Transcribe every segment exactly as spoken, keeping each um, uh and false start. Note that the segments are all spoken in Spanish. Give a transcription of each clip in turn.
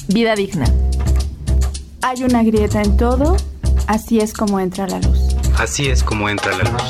Vida digna. Hay una grieta en todo, así es como entra la luz. Así es como entra la luz.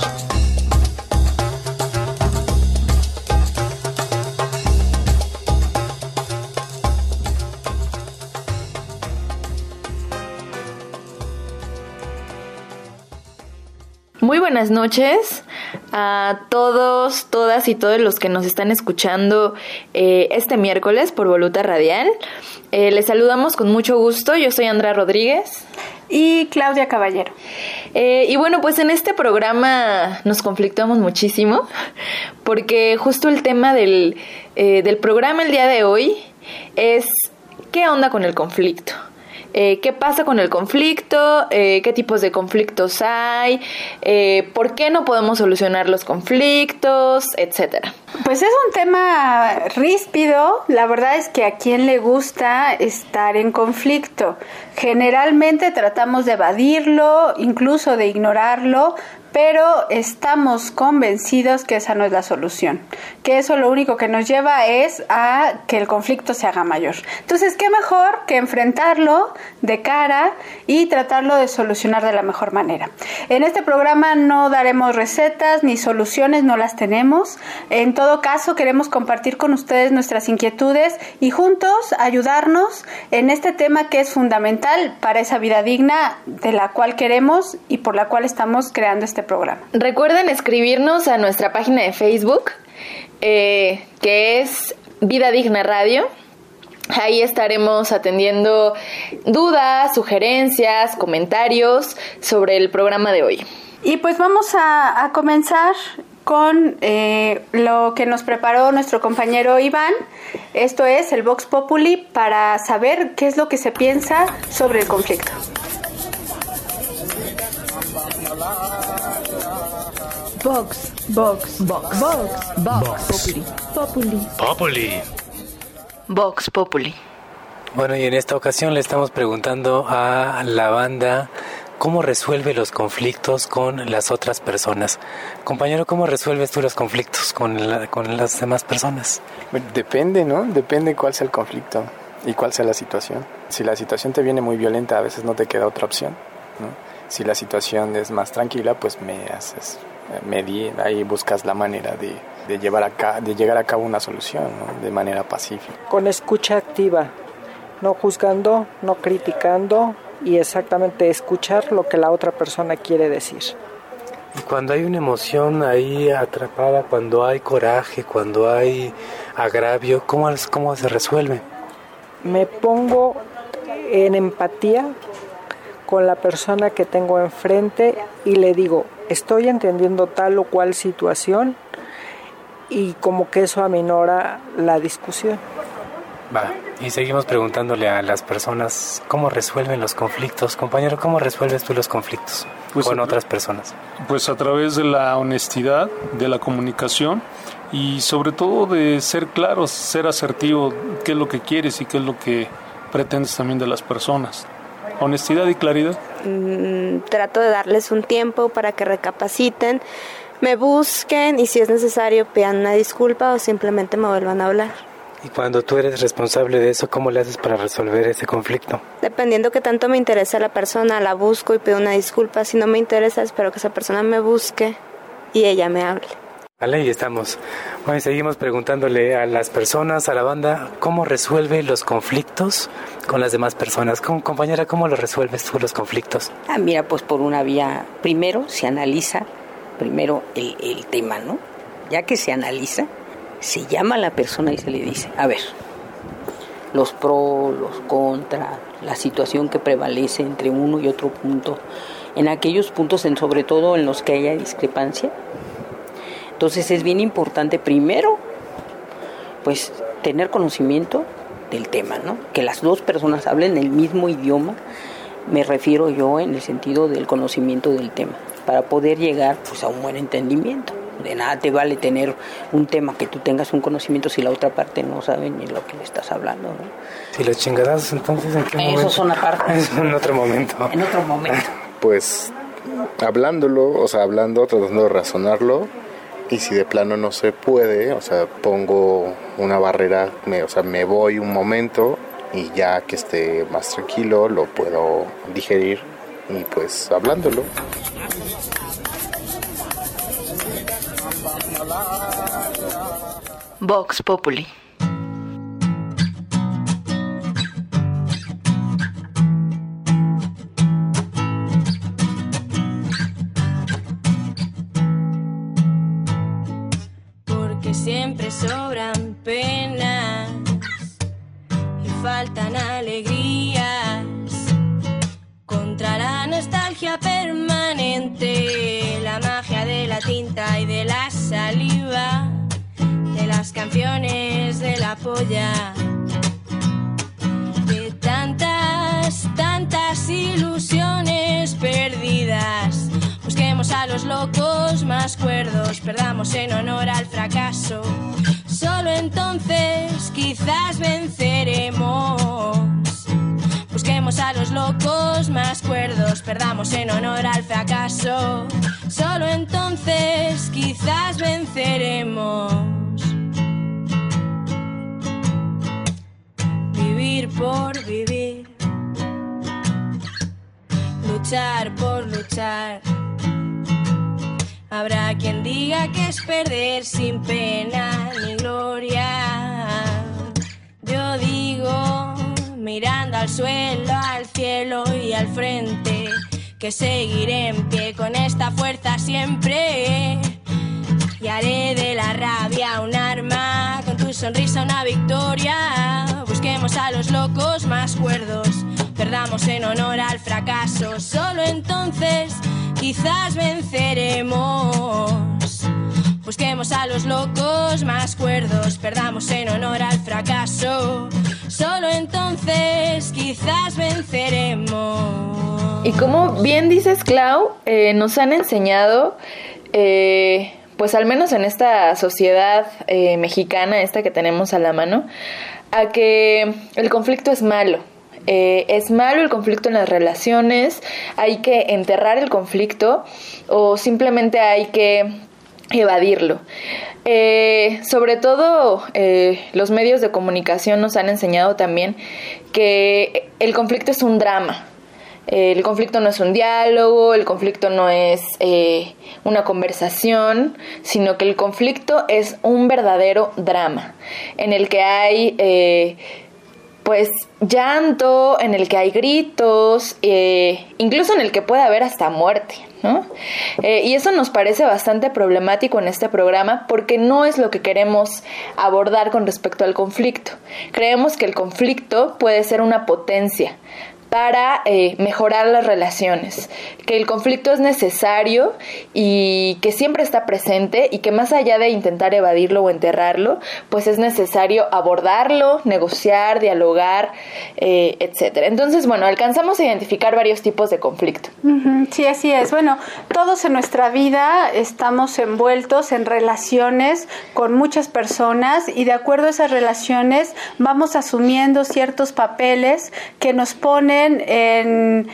Muy buenas noches a todos, todas y todos los que nos están escuchando eh, este miércoles por Voluta Radial. Eh, les saludamos con mucho gusto. Yo soy Andrea Rodríguez. Y Claudia Caballero. Eh, y bueno, pues en este programa nos conflictuamos muchísimo porque justo el tema del, eh, del programa el día de hoy es ¿qué onda con el conflicto? Eh, ¿Qué pasa con el conflicto? Eh, ¿Qué tipos de conflictos hay? Eh, ¿Por qué no podemos solucionar los conflictos? Etcétera. Pues es un tema ríspido. La verdad es que a quién le gusta estar en conflicto. Generalmente tratamos de evadirlo, incluso de ignorarlo, pero estamos convencidos que esa no es la solución, que eso lo único que nos lleva es a que el conflicto se haga mayor. Entonces, ¿qué mejor que enfrentarlo de cara y tratarlo de solucionar de la mejor manera? En este programa no daremos recetas ni soluciones, no las tenemos. En todo caso, queremos compartir con ustedes nuestras inquietudes y juntos ayudarnos en este tema que es fundamental para esa vida digna de la cual queremos y por la cual estamos creando este programa. Recuerden escribirnos a nuestra página de Facebook, eh, que es Vida Digna Radio. Ahí estaremos atendiendo dudas, sugerencias, comentarios sobre el programa de hoy. Y pues vamos a, a comenzar con eh, lo que nos preparó nuestro compañero Iván. Esto es el Vox Populi para saber qué es lo que se piensa sobre el conflicto. Vox, Vox, Vox, Vox, Vox Populi, Populi, Populi. Vox Populi. Bueno, y en esta ocasión le estamos preguntando a la banda cómo resuelve los conflictos con las otras personas. Compañero, ¿cómo resuelves tú los conflictos con, la, con las demás personas? Depende, ¿no? Depende cuál sea el conflicto y cuál sea la situación. Si la situación te viene muy violenta, a veces no te queda otra opción, ¿no? Si la situación es más tranquila, pues me haces medir, ahí buscas la manera de, de, llevar a ca- de llegar a cabo una solución, ¿no? De manera pacífica. Con escucha activa, no juzgando, no criticando y exactamente escuchar lo que la otra persona quiere decir. Y cuando hay una emoción ahí atrapada, cuando hay coraje, cuando hay agravio, ¿cómo, cómo se resuelve? Me pongo en empatía con la persona que tengo enfrente y le digo, estoy entendiendo tal o cual situación, y como que eso aminora la discusión. Va, y seguimos preguntándole a las personas cómo resuelven los conflictos. Compañero, ¿cómo resuelves tú los conflictos pues con a, otras personas? Pues a través de la honestidad, de la comunicación y sobre todo de ser claros, ser asertivo, qué es lo que quieres y qué es lo que pretendes también de las personas. Honestidad y claridad. Mm, trato de darles un tiempo para que recapaciten, me busquen y si es necesario pidan una disculpa o simplemente me vuelvan a hablar. Y cuando tú eres responsable de eso, ¿cómo le haces para resolver ese conflicto? Dependiendo que tanto me interesa la persona, la busco y pido una disculpa. Si no me interesa, espero que esa persona me busque y ella me hable. Vale, y estamos. Bueno, seguimos preguntándole a las personas, a la banda, ¿cómo resuelve los conflictos con las demás personas? ¿Cómo, compañera, cómo lo resuelves tú los conflictos? Ah, mira, pues por una vía, primero se analiza, primero el, el tema, ¿no? Ya que se analiza, se llama a la persona y se le dice, a ver, los pros, los contras, la situación que prevalece entre uno y otro punto, en aquellos puntos, en sobre todo en los que haya discrepancia. Entonces es bien importante primero, pues, tener conocimiento del tema, ¿no? Que las dos personas hablen el mismo idioma, me refiero yo en el sentido del conocimiento del tema, para poder llegar, pues, a un buen entendimiento. De nada te vale tener un tema que tú tengas un conocimiento si la otra parte no sabe ni lo que le estás hablando, ¿no? Si los chingadazos, entonces, ¿en qué momento? Esos son aparte. En otro momento. En otro momento. Pues, hablándolo, o sea, hablando, tratando de razonarlo. Y si de plano no se puede, o sea, pongo una barrera, me, o sea, me voy un momento y ya que esté más tranquilo lo puedo digerir y pues hablándolo. Vox Populi. Porque siempre sobran penas y faltan alegrías, contra la nostalgia permanente, la magia de la tinta y de la saliva, de las canciones de la polla, de tantas, tantas ilusiones perdidas. Busquemos a los locos más cuerdos, perdamos en honor al fracaso. Solo entonces quizás venceremos. Busquemos a los locos más cuerdos, perdamos en honor al fracaso. Solo entonces quizás venceremos. Vivir por vivir, luchar por luchar. Habrá quien diga que es perder sin pena ni gloria. Yo digo, mirando al suelo, al cielo y al frente, que seguiré en pie con esta fuerza siempre. Y haré de la rabia un arma, con tu sonrisa una victoria. Busquemos a los locos más cuerdos, perdamos en honor al fracaso. Solo entonces quizás venceremos. Busquemos a los locos más cuerdos, perdamos en honor al fracaso. Solo entonces quizás venceremos. Y como bien dices, Clau, eh, nos han enseñado, eh, pues al menos en esta sociedad eh, mexicana, esta que tenemos a la mano, a que el conflicto es malo. Eh, es malo el conflicto en las relaciones, hay que enterrar el conflicto o simplemente hay que evadirlo. Eh, sobre todo eh, los medios de comunicación nos han enseñado también que el conflicto es un drama. Eh, el conflicto no es un diálogo, el conflicto no es eh, una conversación, sino que el conflicto es un verdadero drama en el que hay eh, pues llanto, en el que hay gritos, eh, incluso en el que puede haber hasta muerte, ¿no? Eh, y eso nos parece bastante problemático en este programa porque no es lo que queremos abordar con respecto al conflicto. Creemos que el conflicto puede ser una potencia para eh, mejorar las relaciones, que el conflicto es necesario y que siempre está presente y que más allá de intentar evadirlo o enterrarlo, pues es necesario abordarlo, negociar, dialogar, eh, etcétera. Entonces, bueno, alcanzamos a identificar varios tipos de conflicto. Uh-huh, sí, así es. Bueno, todos en nuestra vida estamos envueltos en relaciones con muchas personas y de acuerdo a esas relaciones vamos asumiendo ciertos papeles que nos ponen en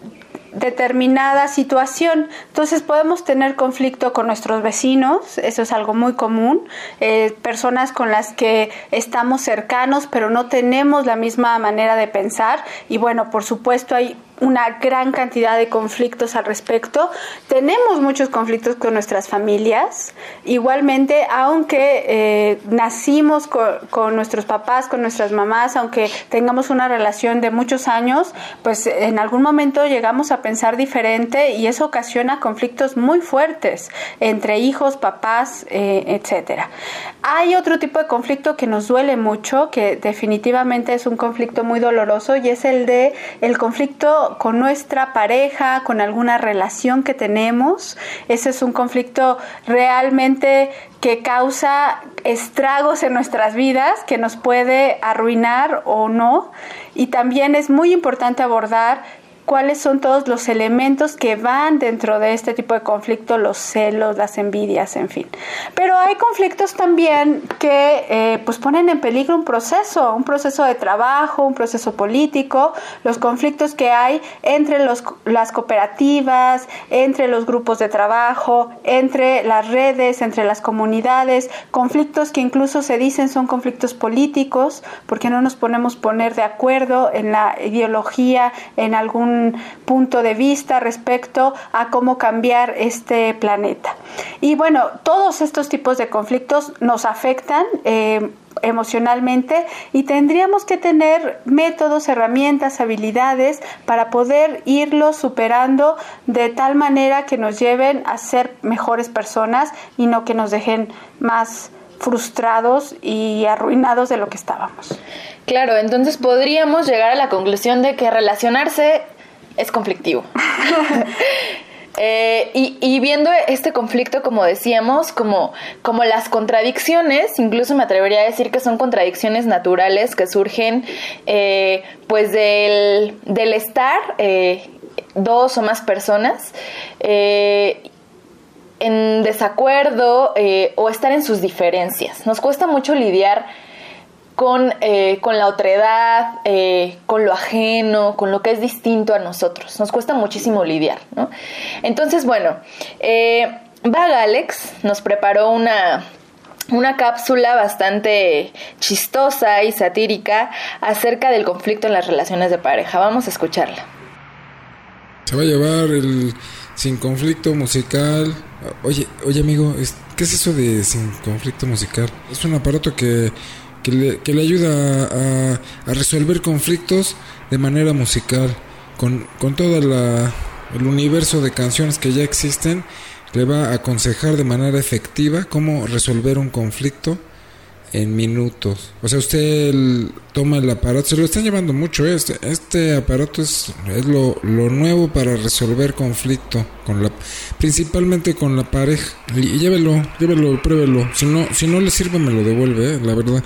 determinada situación. Entonces podemos tener conflicto con nuestros vecinos, eso es algo muy común, eh, personas con las que estamos cercanos pero no tenemos la misma manera de pensar y bueno, por supuesto hay una gran cantidad de conflictos al respecto. Tenemos muchos conflictos con nuestras familias. Igualmente, aunque eh, nacimos con, con nuestros papás, con nuestras mamás, aunque tengamos una relación de muchos años, pues en algún momento llegamos a pensar diferente y eso ocasiona conflictos muy fuertes entre hijos, papás, eh, etcétera. Hay otro tipo de conflicto que nos duele mucho, que definitivamente es un conflicto muy doloroso y es el de el conflicto con nuestra pareja, con alguna relación que tenemos. Ese es un conflicto realmente que causa estragos en nuestras vidas, que nos puede arruinar o no. Y también es muy importante abordar cuáles son todos los elementos que van dentro de este tipo de conflicto, los celos, las envidias, en fin. Pero hay conflictos también que eh, pues ponen en peligro un proceso, un proceso de trabajo, un proceso político, los conflictos que hay entre los, las cooperativas, entre los grupos de trabajo, entre las redes, entre las comunidades, conflictos que incluso se dicen son conflictos políticos, porque no nos ponemos poner de acuerdo en la ideología, en algún punto de vista respecto a cómo cambiar este planeta. Y bueno, todos estos tipos de conflictos nos afectan eh, emocionalmente y tendríamos que tener métodos, herramientas, habilidades para poder irlos superando de tal manera que nos lleven a ser mejores personas y no que nos dejen más frustrados y arruinados de lo que estábamos. Claro, entonces podríamos llegar a la conclusión de que relacionarse es conflictivo. eh, y, y viendo este conflicto, como decíamos, como, como las contradicciones, incluso me atrevería a decir que son contradicciones naturales que surgen eh, pues del, del estar eh, dos o más personas eh, en desacuerdo eh, o estar en sus diferencias. Nos cuesta mucho lidiar con, eh, con la otredad, eh, con lo ajeno, con lo que es distinto a nosotros. Nos cuesta muchísimo lidiar, ¿no? Entonces, bueno, eh, Vaga Alex nos preparó una, una cápsula bastante chistosa y satírica acerca del conflicto en las relaciones de pareja. Vamos a escucharla. Se va a llevar el Sin Conflicto Musical. Oye, oye amigo, ¿qué es eso de Sin Conflicto Musical? Es un aparato que... Que le, que le ayuda a, a resolver conflictos de manera musical. Con, con todo el universo de canciones que ya existen, le va a aconsejar de manera efectiva cómo resolver un conflicto en minutos. O sea, usted el, toma el aparato, se lo están llevando mucho. Este, este aparato es, es lo, lo nuevo para resolver conflicto, con la, principalmente con la pareja. Y, y llévelo, llévelo, pruébelo. Si no, si no le sirve, me lo devuelve, eh, la verdad.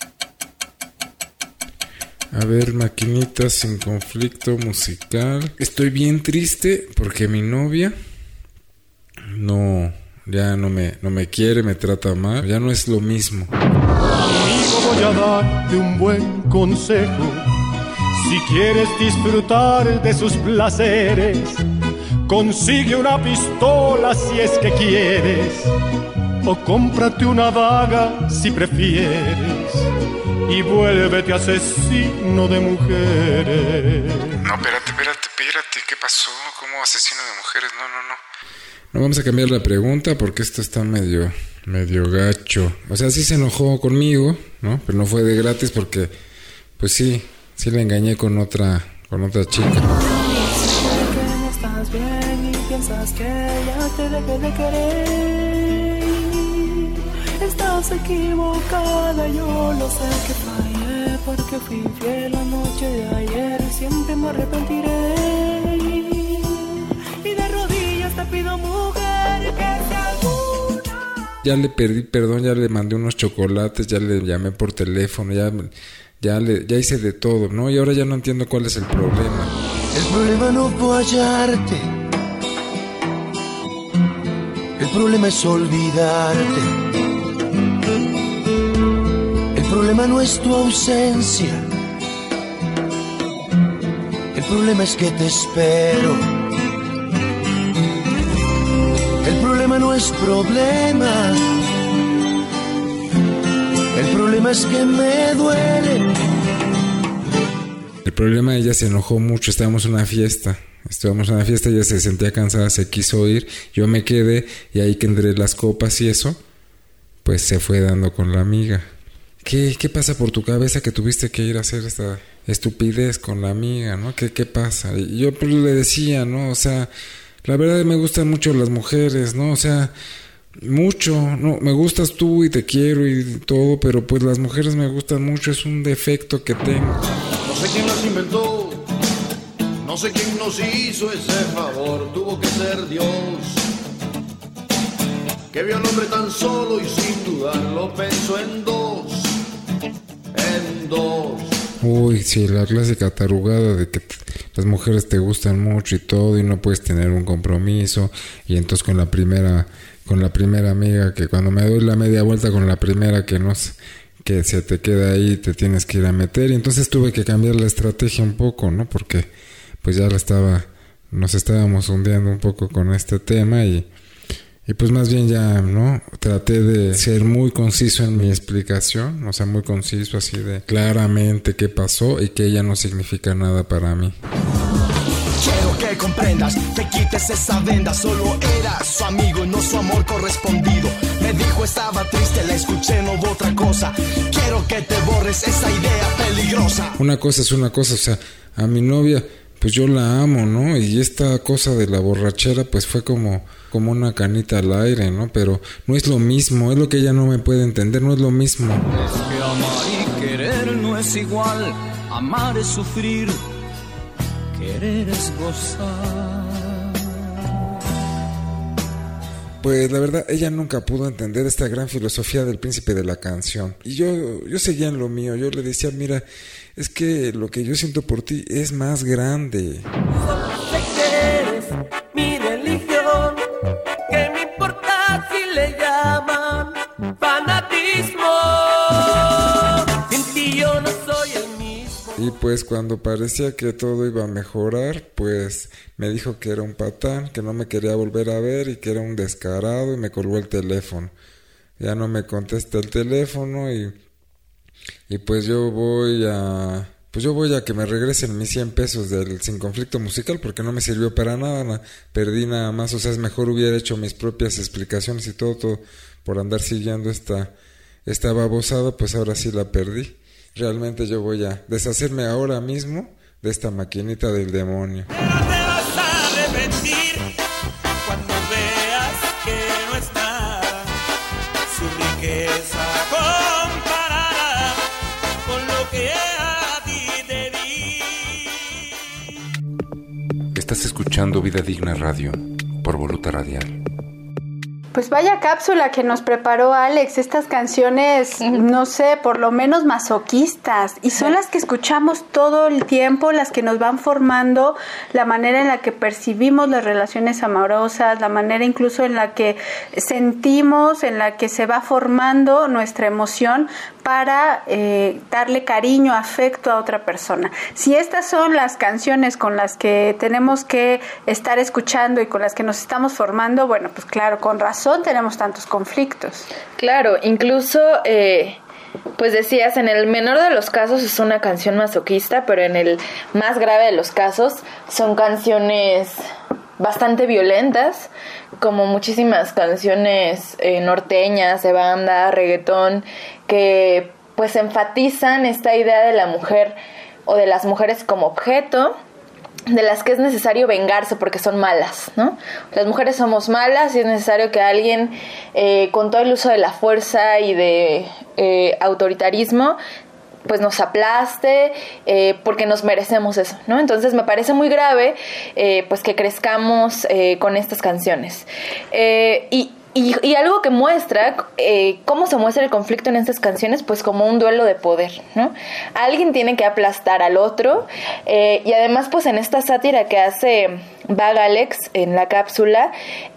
A ver, maquinita Sin Conflicto Musical. Estoy bien triste porque mi novia no, ya no me, no me quiere, me trata mal. Ya no es lo mismo. Amigo, voy a darte un buen consejo. Si quieres disfrutar de sus placeres, consigue una pistola si es que quieres, o cómprate una daga si prefieres, y vuélvete asesino de mujeres. No, espérate, espérate, espérate, ¿qué pasó? ¿Cómo asesino de mujeres? No, no, no. No, vamos a cambiar la pregunta porque esto está medio, medio gacho. O sea, sí se enojó conmigo, ¿no? Pero no fue de gratis porque, pues sí, sí la engañé con otra, con otra chica. Sé que no estás bien y piensas que ya te dejé de querer. Estás equivocada, yo lo sé que fallé porque fui infiel la noche de ayer y siempre me arrepentiré. Y de rodillas te pido, mujer, que sea alguna. Ya le pedí perdón, ya le mandé unos chocolates, ya le llamé por teléfono, ya, ya, le, ya hice de todo, ¿no? Y ahora ya no entiendo cuál es el problema. El problema no fue hallarte, el problema es olvidarte. El problema no es tu ausencia, el problema es que te espero. El problema no es problema, el problema es que me duele. El problema, ella se enojó mucho, estábamos en una fiesta. Estábamos en una fiesta, ella se sentía cansada, se quiso ir, yo me quedé y ahí que entre las copas y eso, pues se fue dando con la amiga. ¿Qué, qué pasa por tu cabeza que tuviste que ir a hacer esta estupidez con la amiga, ¿no? ¿Qué, qué pasa? Y yo pues le decía, ¿no? O sea, la verdad me gustan mucho las mujeres, ¿no? O sea, mucho, ¿no? Me gustas tú y te quiero y todo, pero pues las mujeres me gustan mucho, es un defecto que tengo. No sé quién las inventó, no sé quién nos hizo ese favor, tuvo que ser Dios, que vio al hombre tan solo y sin dudarlo pensó en dos, en dos. Uy, sí, la clásica tarugada de que t- las mujeres te gustan mucho y todo y no puedes tener un compromiso. Y entonces con la primera, con la primera amiga, que cuando me doy la media vuelta con la primera que no sé, que se te queda ahí, te tienes que ir a meter. Y entonces tuve que cambiar la estrategia un poco, ¿no? Porque pues ya la estaba, nos estábamos hundiendo un poco con este tema y... Y pues más bien ya, ¿no? Traté de ser muy conciso en mi explicación, o sea, muy conciso, así de claramente qué pasó y que ella no significa nada para mí. Quiero que comprendas, te quites esa venda. Solo era su amigo y no su amor correspondido. Me dijo estaba triste, la escuché, no hubo otra cosa. Quiero que te borres esa idea peligrosa. Una cosa es una cosa, o sea, a mi novia, pues yo la amo, ¿no? Y esta cosa de la borrachera, pues fue como... como una canita al aire, ¿no? Pero no es lo mismo, es lo que ella no me puede entender, no es lo mismo. Es que amar y querer no es igual, amar es sufrir, querer es gozar. Pues la verdad, ella nunca pudo entender esta gran filosofía del príncipe de la canción. Y yo, yo seguía en lo mío, yo le decía, mira, es que lo que yo siento por ti es más grande. Solo sé que eres mi religión. ¿Qué me importa si le llaman fanatismo? Sin ti yo no soy el mismo. Y pues cuando parecía que todo iba a mejorar, pues me dijo que era un patán, que no me quería volver a ver y que era un descarado y me colgó el teléfono. Ya no me contesta el teléfono y, y pues yo voy a... Pues yo voy a que me regresen mis cien pesos del Sin Conflicto Musical porque no me sirvió para nada, na, perdí nada más, o sea, es mejor hubiera hecho mis propias explicaciones y todo, todo por andar siguiendo esta, esta babosada, pues ahora sí la perdí. Realmente yo voy a deshacerme ahora mismo de esta maquinita del demonio. Pero te vas a arrepentir cuando veas que no está su riqueza comparada con lo que Estás escuchando Vida Digna Radio por Voluta Radial. Pues vaya cápsula que nos preparó Alex, estas canciones, no sé, por lo menos masoquistas, y son las que escuchamos todo el tiempo, las que nos van formando la manera en la que percibimos las relaciones amorosas, la manera incluso en la que sentimos, en la que se va formando nuestra emoción para eh, darle cariño, afecto a otra persona. Si estas son las canciones con las que tenemos que estar escuchando y con las que nos estamos formando, bueno, pues claro, con razón tenemos tantos conflictos. Claro, incluso, eh, pues decías, en el menor de los casos es una canción masoquista, pero en el más grave de los casos son canciones bastante violentas, como muchísimas canciones eh, norteñas, de banda, reggaetón, que pues enfatizan esta idea de la mujer o de las mujeres como objeto, de las que es necesario vengarse porque son malas, ¿no? Las mujeres somos malas y es necesario que alguien eh, con todo el uso de la fuerza y de eh, autoritarismo pues nos aplaste eh, porque nos merecemos eso, ¿no? Entonces me parece muy grave eh, pues que crezcamos eh, con estas canciones eh, y Y, y algo que muestra eh, cómo se muestra el conflicto en estas canciones, pues como un duelo de poder, ¿no? Alguien tiene que aplastar al otro eh, y además pues en esta sátira que hace Bag Alex en la cápsula,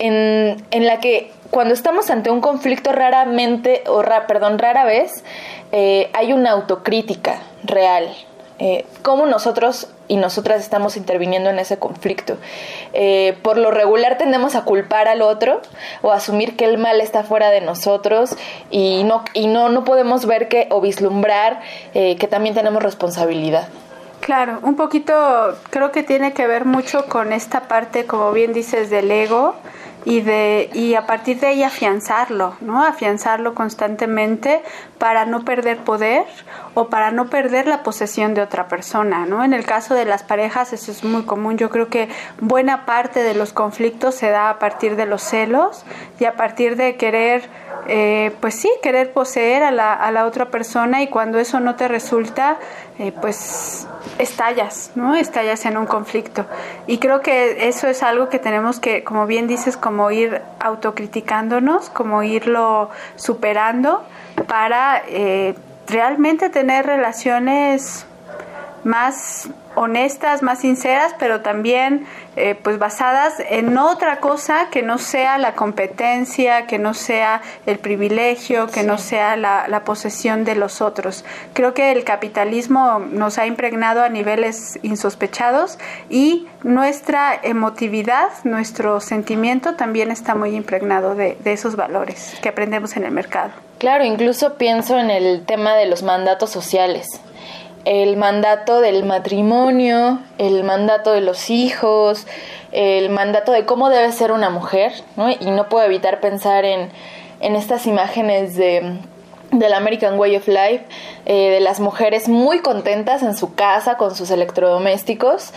en, en la que cuando estamos ante un conflicto raramente, o ra, perdón, rara vez, eh, hay una autocrítica real. Eh, cómo nosotros y nosotras estamos interviniendo en ese conflicto. Eh, por lo regular tendemos a culpar al otro o a asumir que el mal está fuera de nosotros y no, y no, no podemos ver que o vislumbrar eh, que también tenemos responsabilidad. Claro, un poquito creo que tiene que ver mucho con esta parte, como bien dices, del ego y de y a partir de ahí afianzarlo, ¿no? Afianzarlo constantemente para no perder poder o para no perder la posesión de otra persona, ¿no? En el caso de las parejas eso es muy común. Yo creo que buena parte de los conflictos se da a partir de los celos y a partir de querer eh, pues sí, querer poseer a la, a la otra persona, y cuando eso no te resulta, eh, pues estallas, ¿no? Estallas en un conflicto. Y creo que eso es algo que tenemos que, como bien dices, como ir autocriticándonos, como irlo superando para eh, realmente tener relaciones más honestas, más sinceras, pero también eh, pues basadas en otra cosa que no sea la competencia, que no sea el privilegio, que sí. no sea la, la posesión de los otros. Creo que el capitalismo nos ha impregnado a niveles insospechados y nuestra emotividad, nuestro sentimiento también está muy impregnado de, de esos valores que aprendemos en el mercado. Claro, incluso pienso en el tema de los mandatos sociales. El mandato del matrimonio, el mandato de los hijos, el mandato de cómo debe ser una mujer, ¿no? Y no puedo evitar pensar en, en estas imágenes de, del American Way of Life, eh, de las mujeres muy contentas en su casa con sus electrodomésticos.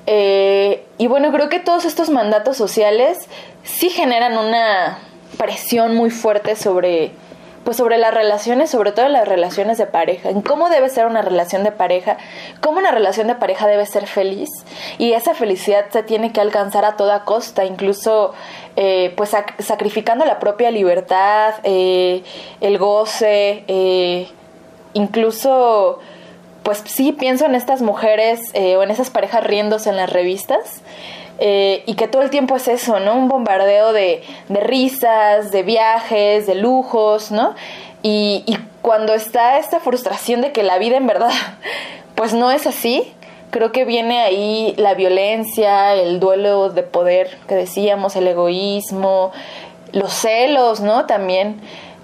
Eh, y bueno, creo que todos estos mandatos sociales sí generan una presión muy fuerte sobre... pues sobre las relaciones, sobre todo las relaciones de pareja, en cómo debe ser una relación de pareja, cómo una relación de pareja debe ser feliz, y esa felicidad se tiene que alcanzar a toda costa, incluso eh, pues sac- sacrificando la propia libertad, eh, el goce, eh, incluso pues sí pienso en estas mujeres eh, o en esas parejas riéndose en las revistas. Eh, y que todo el tiempo es eso, ¿no? Un bombardeo de, de risas, de viajes, de lujos, ¿no? Y, y cuando está esta frustración de que la vida en verdad pues no es así, creo que viene ahí la violencia, el duelo de poder que decíamos, el egoísmo, los celos, ¿no? También.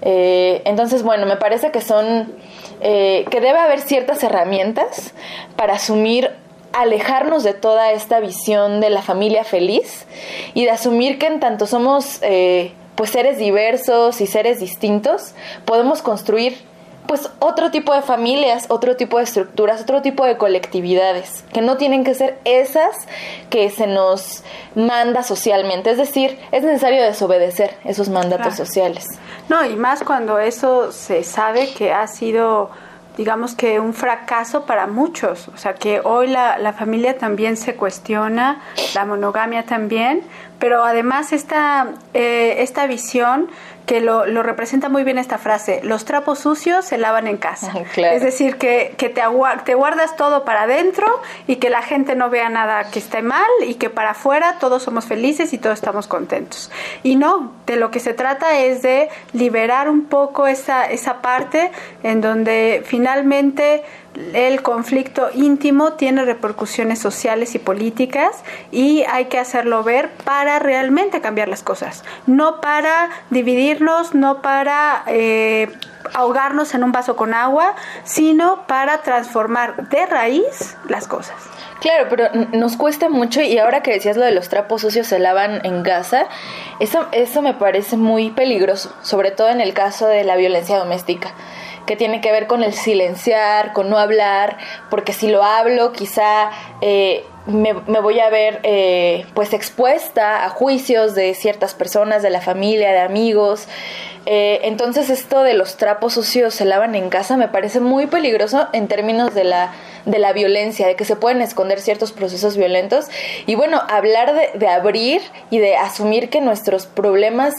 Eh, entonces, bueno, me parece que son... Eh, que debe haber ciertas herramientas para asumir, alejarnos de toda esta visión de la familia feliz y de asumir que en tanto somos eh, pues seres diversos y seres distintos, podemos construir pues otro tipo de familias, otro tipo de estructuras, otro tipo de colectividades, que no tienen que ser esas que se nos manda socialmente. Es decir, es necesario desobedecer esos mandatos claro. sociales. No, y más cuando eso se sabe que ha sido, digamos que un fracaso para muchos, o sea que hoy la, la familia también se cuestiona, la monogamia también, pero además esta, eh, esta visión que lo, lo representa muy bien esta frase, los trapos sucios se lavan en casa. Claro. Es decir, que, que te, agu- te guardas todo para adentro y que la gente no vea nada que esté mal y que para afuera todos somos felices y todos estamos contentos. Y no, de lo que se trata es de liberar un poco esa, esa parte en donde finalmente el conflicto íntimo tiene repercusiones sociales y políticas y hay que hacerlo ver para realmente cambiar las cosas, no para dividirnos, no para eh, ahogarnos en un vaso con agua, sino para transformar de raíz las cosas. Claro, pero nos cuesta mucho, y ahora que decías lo de los trapos sucios se lavan en casa, eso, eso me parece muy peligroso, sobre todo en el caso de la violencia doméstica, que tiene que ver con el silenciar, con no hablar, porque si lo hablo quizá eh, me, me voy a ver eh, pues expuesta a juicios de ciertas personas, de la familia, de amigos. Eh, entonces esto de los trapos sucios se lavan en casa me parece muy peligroso en términos de la, de la violencia, de que se pueden esconder ciertos procesos violentos. Y bueno, hablar de, de abrir y de asumir que nuestros problemas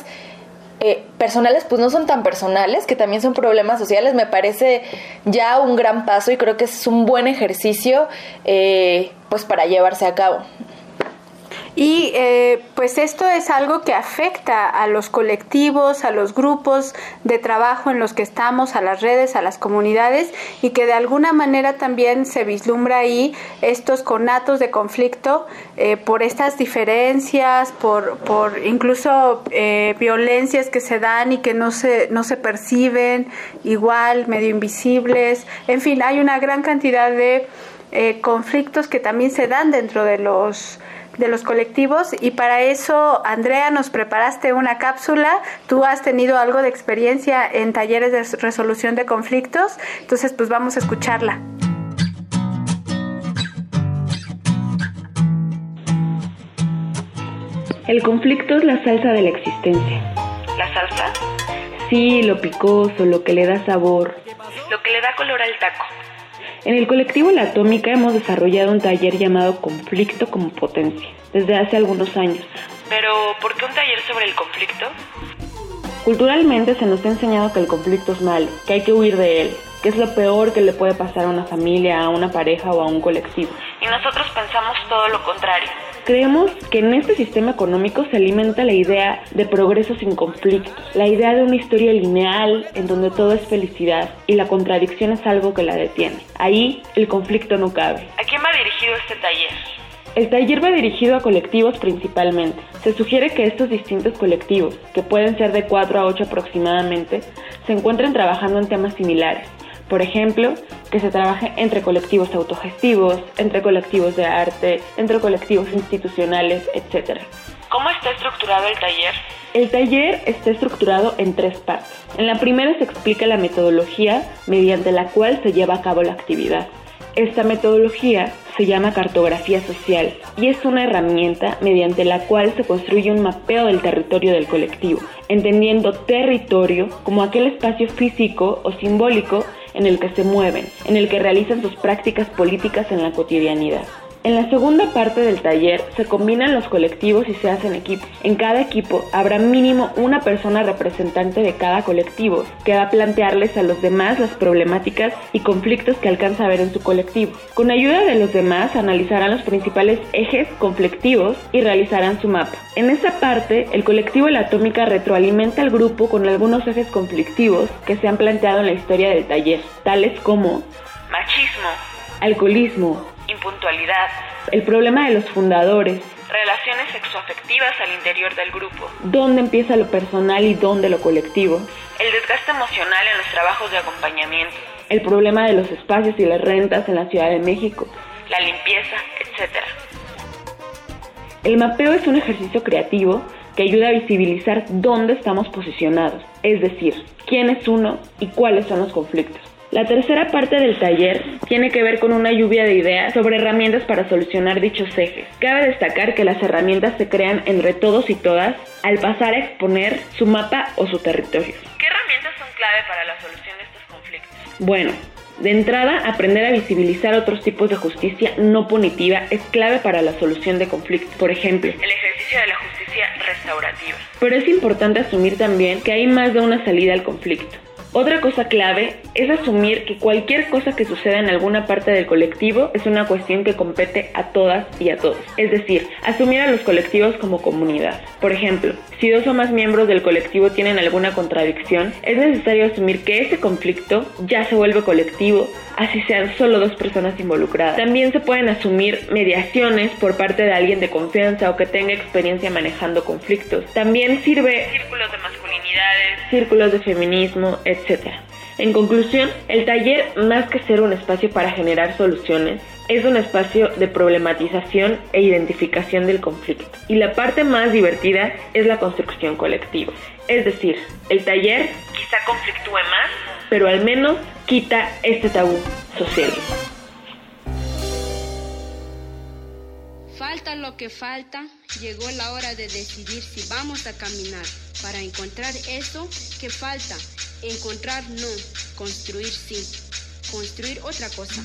Eh, personales pues no son tan personales, que también son problemas sociales, me parece ya un gran paso y creo que es un buen ejercicio eh, pues para llevarse a cabo. Y eh, pues esto es algo que afecta a los colectivos, a los grupos de trabajo en los que estamos, a las redes, a las comunidades, y que de alguna manera también se vislumbra ahí estos conatos de conflicto eh, por estas diferencias, por, por incluso eh, violencias que se dan y que no se, no se perciben igual, medio invisibles. En fin, hay una gran cantidad de eh, conflictos que también se dan dentro de los de los colectivos, y para eso, Andrea, nos preparaste una cápsula. Tú has tenido algo de experiencia en talleres de resolución de conflictos, entonces pues vamos a escucharla. El conflicto es la salsa de la existencia. ¿La salsa? Sí, lo picoso, lo que le da sabor. Lo que le da color al taco. En el colectivo La Atómica hemos desarrollado un taller llamado Conflicto como Potencia, desde hace algunos años. ¿Pero por qué un taller sobre el conflicto? Culturalmente se nos ha enseñado que el conflicto es malo, que hay que huir de él. que es lo peor que le puede pasar a una familia, a una pareja o a un colectivo. Y nosotros pensamos todo lo contrario. Creemos que en este sistema económico se alimenta la idea de progreso sin conflictos, la idea de una historia lineal en donde todo es felicidad y la contradicción es algo que la detiene. Ahí el conflicto no cabe. ¿A quién va dirigido este taller? El taller va dirigido a colectivos principalmente. Se sugiere que estos distintos colectivos, que pueden ser de cuatro a ocho aproximadamente, se encuentren trabajando en temas similares. Por ejemplo, que se trabaje entre colectivos autogestivos, entre colectivos de arte, entre colectivos institucionales, etcétera. ¿Cómo está estructurado el taller? El taller está estructurado en tres partes. En la primera se explica la metodología mediante la cual se lleva a cabo la actividad. Esta metodología se llama cartografía social y es una herramienta mediante la cual se construye un mapeo del territorio del colectivo, entendiendo territorio como aquel espacio físico o simbólico en el que se mueven, en el que realizan sus prácticas políticas en la cotidianidad. En la segunda parte del taller se combinan los colectivos y se hacen equipos. En cada equipo habrá mínimo una persona representante de cada colectivo que va a plantearles a los demás las problemáticas y conflictos que alcanza a ver en su colectivo. Con ayuda de los demás analizarán los principales ejes conflictivos y realizarán su mapa. En esa parte, el colectivo La Atómica retroalimenta al grupo con algunos ejes conflictivos que se han planteado en la historia del taller, tales como machismo, alcoholismo, impuntualidad, el problema de los fundadores, relaciones sexoafectivas al interior del grupo, dónde empieza lo personal y dónde lo colectivo, el desgaste emocional en los trabajos de acompañamiento, el problema de los espacios y las rentas en la Ciudad de México, la limpieza, etcétera. El mapeo es un ejercicio creativo que ayuda a visibilizar dónde estamos posicionados, es decir, quién es uno y cuáles son los conflictos. La tercera parte del taller tiene que ver con una lluvia de ideas sobre herramientas para solucionar dichos ejes. Cabe destacar que las herramientas se crean entre todos y todas al pasar a exponer su mapa o su territorio. ¿Qué herramientas son clave para la solución de estos conflictos? Bueno, de entrada, aprender a visibilizar otros tipos de justicia no punitiva es clave para la solución de conflictos. Por ejemplo, el ejercicio de la justicia restaurativa. Pero es importante asumir también que hay más de una salida al conflicto. Otra cosa clave es asumir que cualquier cosa que suceda en alguna parte del colectivo es una cuestión que compete a todas y a todos. Es decir, asumir a los colectivos como comunidad. Por ejemplo, si dos o más miembros del colectivo tienen alguna contradicción, es necesario asumir que ese conflicto ya se vuelve colectivo, así sean solo dos personas involucradas. También se pueden asumir mediaciones por parte de alguien de confianza o que tenga experiencia manejando conflictos. También sirve círculos de masculinidades, círculos de feminismo, etcétera. En conclusión, el taller, más que ser un espacio para generar soluciones, es un espacio de problematización e identificación del conflicto. Y la parte más divertida es la construcción colectiva. Es decir, el taller quizá conflictúe más, pero al menos quita este tabú social. Falta lo que falta, llegó la hora de decidir si vamos a caminar para encontrar eso que falta. Encontrar no, construir sí, construir otra cosa.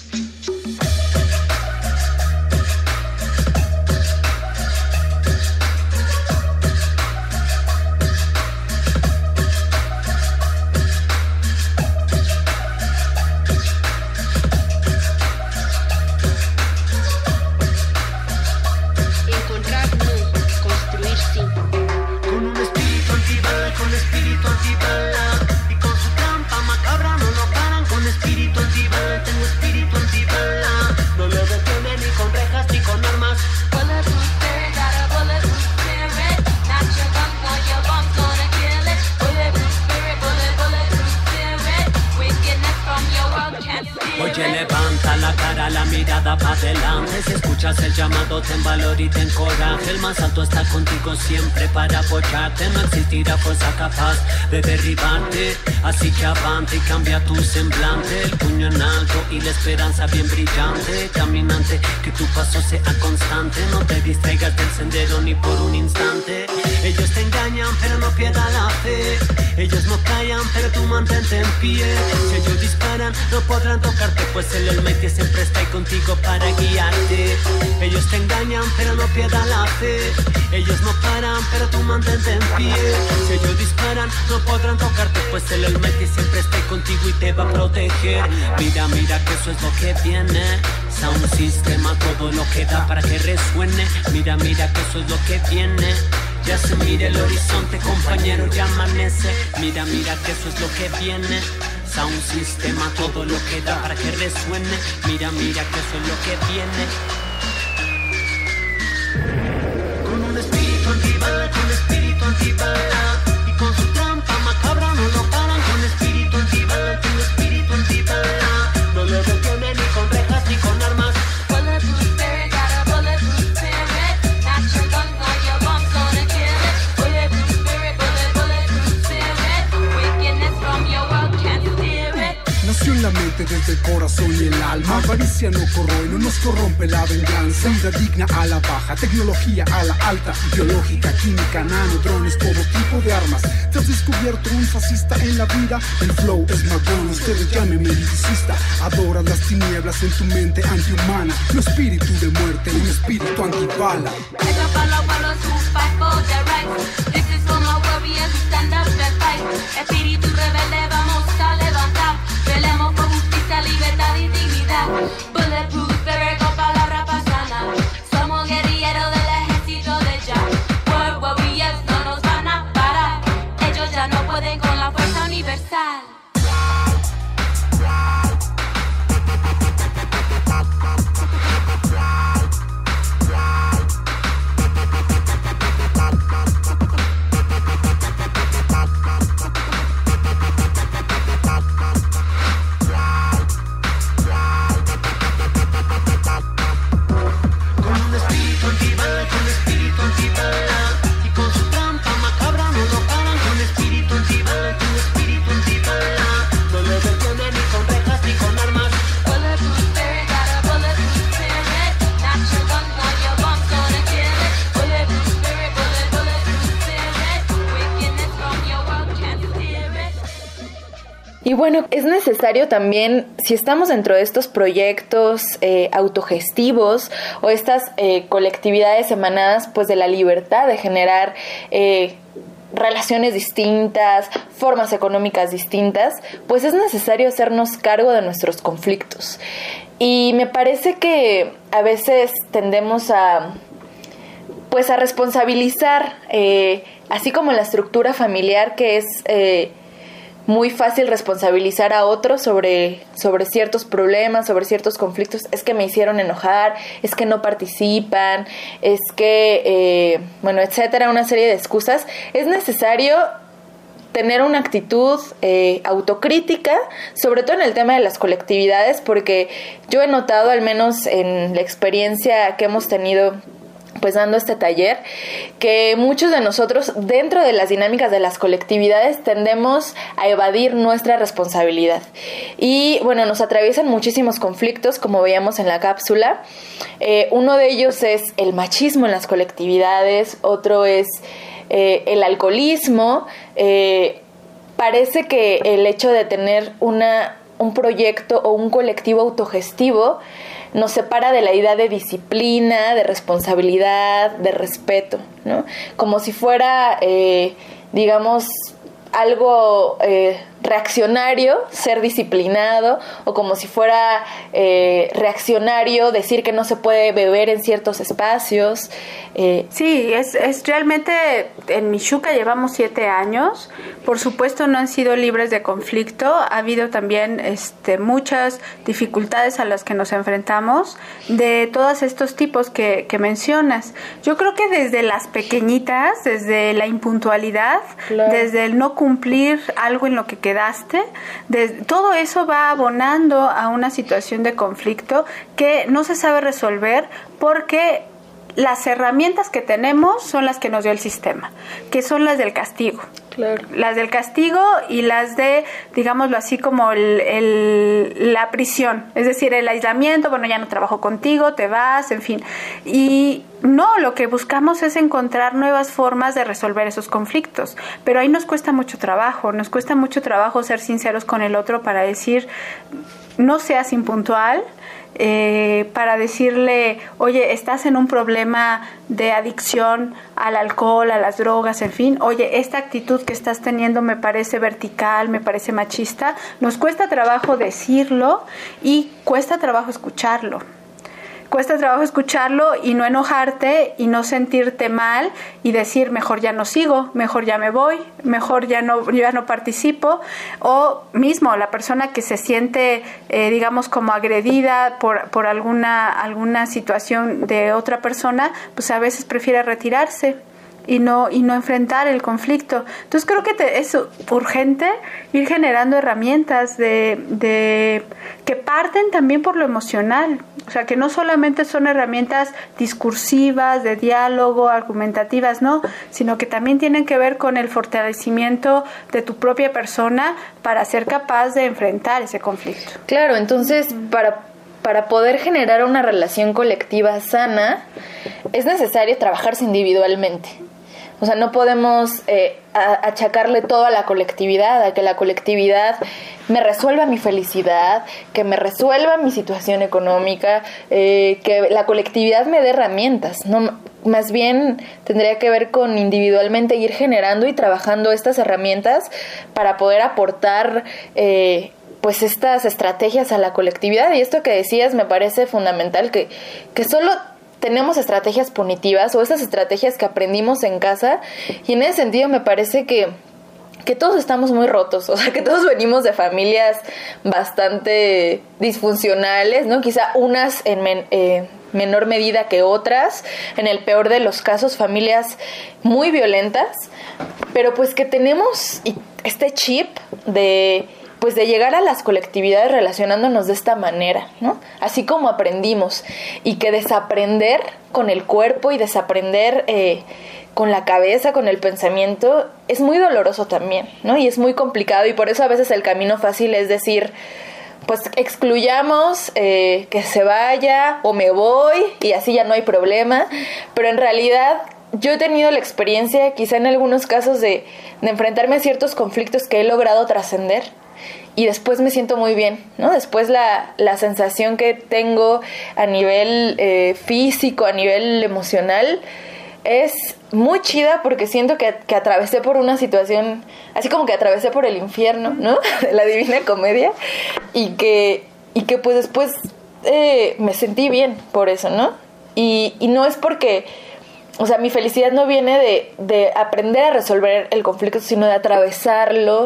Oye, levanta la cara, la mirada pa' adelante. Si escuchas el llamado, ten valor y ten coraje. El más alto está contigo siempre para apoyarte. No existirá fuerza capaz de derribarte. Así que avante y cambia tu semblante. El puño en alto y la esperanza bien brillante. Caminante, que tu paso sea constante. No te distraigas del sendero ni por un instante. Ellos te engañan pero no pierdas la fe. Ellos no callan, pero tú mantente en pie. Si ellos disparan, no podrán tocarte, pues el Almighty siempre está ahí contigo para guiarte. Ellos te engañan, pero no pierdas la fe. Ellos no paran, pero tú mantente en pie. Si ellos disparan, no podrán tocarte, pues el Almighty siempre está ahí contigo y te va a proteger. Mira, mira que eso es lo que viene. Sound System a todo lo que da para que resuene. Mira, mira que eso es lo que viene. Ya se mira el horizonte, compañero, ya amanece. Mira, mira que eso es lo que viene. Sound System a todo lo que da para que resuene. Mira, mira que eso es lo que viene. Con un espíritu antibala, con espíritu antibala. Y con su trampa macabra no lo paran. Con espíritu antibala, con espíritu antibala. No lo detienen ni con rejas ni con armas. Bulletproof spirit, got a bulletproof spirit. Not your gun, not your bombs gonna kill it. Bulletproof spirit, bullet, bulletproof spirit. Wickedness from your world can't steer it. Nació en la mente desde el corazón y el alma. Avaricia no corroe, no nos corrompe la venganza. Vida digna a la baja, tecnología a la alta. Biológica, química, nano, drones, todo tipo de armas. Te has descubierto un fascista en la vida. El flow es marrón, ustedes llámenme liricista. Adoras las tinieblas en tu mente antihumana. Un espíritu de muerte, un espíritu antibala. Esto para los pueblos who fight for their rights. This is for my warriors who stand up and fight. Espíritu rebelde, vamos a levantar. Velemos por justicia, libertad y dignidad. Bulletproof spirit con palabra pasana. Somos guerrilleros del ejército de Jah. World warriors no nos van a parar. Ellos ya no pueden con la fuerza universal. Y bueno, es necesario también, si estamos dentro de estos proyectos eh, autogestivos o estas eh, colectividades emanadas pues de la libertad de generar eh, relaciones distintas, formas económicas distintas, pues es necesario hacernos cargo de nuestros conflictos. Y me parece que a veces tendemos a pues a responsabilizar, eh, así como la estructura familiar, que es eh, muy fácil responsabilizar a otros sobre, sobre ciertos problemas, sobre ciertos conflictos. Es que me hicieron enojar, es que no participan, es que, eh, bueno, etcétera, una serie de excusas. Es necesario tener una actitud eh, autocrítica, sobre todo en el tema de las colectividades, porque yo he notado, al menos en la experiencia que hemos tenido pues dando este taller, que muchos de nosotros dentro de las dinámicas de las colectividades tendemos a evadir nuestra responsabilidad. Y bueno, nos atraviesan muchísimos conflictos, como veíamos en la cápsula. Eh, uno de ellos es el machismo en las colectividades, otro es eh, el alcoholismo. Eh, parece que el hecho de tener una, un proyecto o un colectivo autogestivo nos separa de la idea de disciplina, de responsabilidad, de respeto, ¿no? Como si fuera, eh, digamos, algo eh, reaccionario, ser disciplinado, o como si fuera eh, reaccionario decir que no se puede beber en ciertos espacios. Eh. Sí, es, es realmente, en Michuca llevamos siete años, por supuesto no han sido libres de conflicto, ha habido también este, muchas dificultades a las que nos enfrentamos de todos estos tipos que, que mencionas. Yo creo que desde las pequeñitas, desde la impuntualidad, claro, desde el no cumplir algo en lo que quedaste, desde, todo eso va abonando a una situación de conflicto que no se sabe resolver porque las herramientas que tenemos son las que nos dio el sistema, que son las del castigo. Claro. Las del castigo y las de, digámoslo así, como el, el, la prisión, es decir, el aislamiento, bueno, ya no trabajo contigo, te vas, en fin. Y no, lo que buscamos es encontrar nuevas formas de resolver esos conflictos, pero ahí nos cuesta mucho trabajo, nos cuesta mucho trabajo ser sinceros con el otro para decir, no seas impuntual, Eh, para decirle, oye, estás en un problema de adicción al alcohol, a las drogas, en fin, oye, esta actitud que estás teniendo me parece vertical, me parece machista. Nos cuesta trabajo decirlo y cuesta trabajo escucharlo. Cuesta trabajo escucharlo y no enojarte y no sentirte mal y decir, mejor ya no sigo, mejor ya me voy, mejor ya no, ya no participo. O mismo la persona que se siente, eh, digamos, como agredida por, por alguna, alguna situación de otra persona, pues a veces prefiere retirarse y no y no enfrentar el conflicto. Entonces creo que te, es urgente ir generando herramientas de, de que parten también por lo emocional, o sea, que no solamente son herramientas discursivas, de diálogo, argumentativas, no, sino que también tienen que ver con el fortalecimiento de tu propia persona para ser capaz de enfrentar ese conflicto. Claro, entonces para Para poder generar una relación colectiva sana, es necesario trabajarse individualmente. O sea, no podemos eh, a, achacarle todo a la colectividad, a que la colectividad me resuelva mi felicidad, que me resuelva mi situación económica, eh, que la colectividad me dé herramientas. No, más bien tendría que ver con individualmente ir generando y trabajando estas herramientas para poder aportar eh, pues estas estrategias a la colectividad. Y esto que decías me parece fundamental, que, que solo tenemos estrategias punitivas o esas estrategias que aprendimos en casa, y en ese sentido me parece que que todos estamos muy rotos, o sea, que todos venimos de familias bastante disfuncionales, ¿no? Quizá unas en men, eh, menor medida que otras, en el peor de los casos, familias muy violentas, pero pues que tenemos este chip de pues de llegar a las colectividades relacionándonos de esta manera, ¿no? Así como aprendimos, y que desaprender con el cuerpo y desaprender eh, con la cabeza, con el pensamiento, es muy doloroso también, ¿no? Y es muy complicado, y por eso a veces el camino fácil es decir, pues excluyamos, eh, que se vaya, o me voy, y así ya no hay problema, pero en realidad yo he tenido la experiencia, quizá en algunos casos, de, de enfrentarme a ciertos conflictos que he logrado trascender, y después me siento muy bien, ¿no? Después la, la sensación que tengo a nivel eh, físico, a nivel emocional, es muy chida, porque siento que, que atravesé por una situación, así como que atravesé por el infierno, ¿no? De la Divina Comedia, y que, y que pues después eh, me sentí bien por eso, ¿no? Y, y no es porque, o sea, mi felicidad no viene de, de aprender a resolver el conflicto, sino de atravesarlo,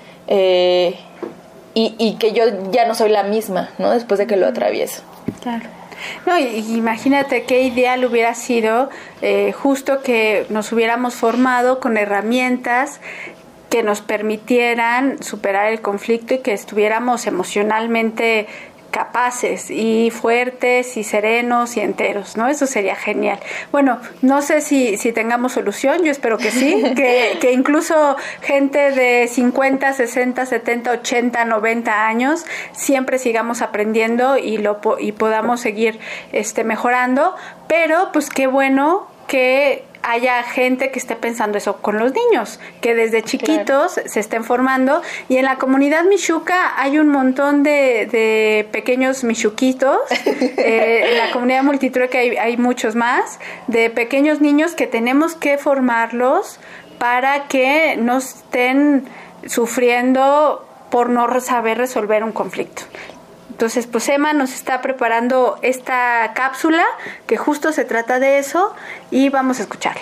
eh, y, y que yo ya no soy la misma, ¿no? Después de que lo atravieso. Claro. No, y, y imagínate qué ideal hubiera sido eh, justo que nos hubiéramos formado con herramientas que nos permitieran superar el conflicto y que estuviéramos emocionalmente capaces y fuertes y serenos y enteros, ¿no? Eso sería genial. Bueno, no sé si, si tengamos solución, yo espero que sí, que, que incluso gente de cincuenta, sesenta, setenta, ochenta, noventa años siempre sigamos aprendiendo y lo y podamos seguir este mejorando, pero pues qué bueno que haya gente que esté pensando eso con los niños, que desde chiquitos claro. se estén formando, y en la comunidad Mixuca hay un montón de, de pequeños mixuquitos, eh, en la comunidad Multitrueque hay, hay muchos más, de pequeños niños que tenemos que formarlos para que no estén sufriendo por no saber resolver un conflicto. Entonces, pues Emma nos está preparando esta cápsula que justo se trata de eso, y vamos a escucharla.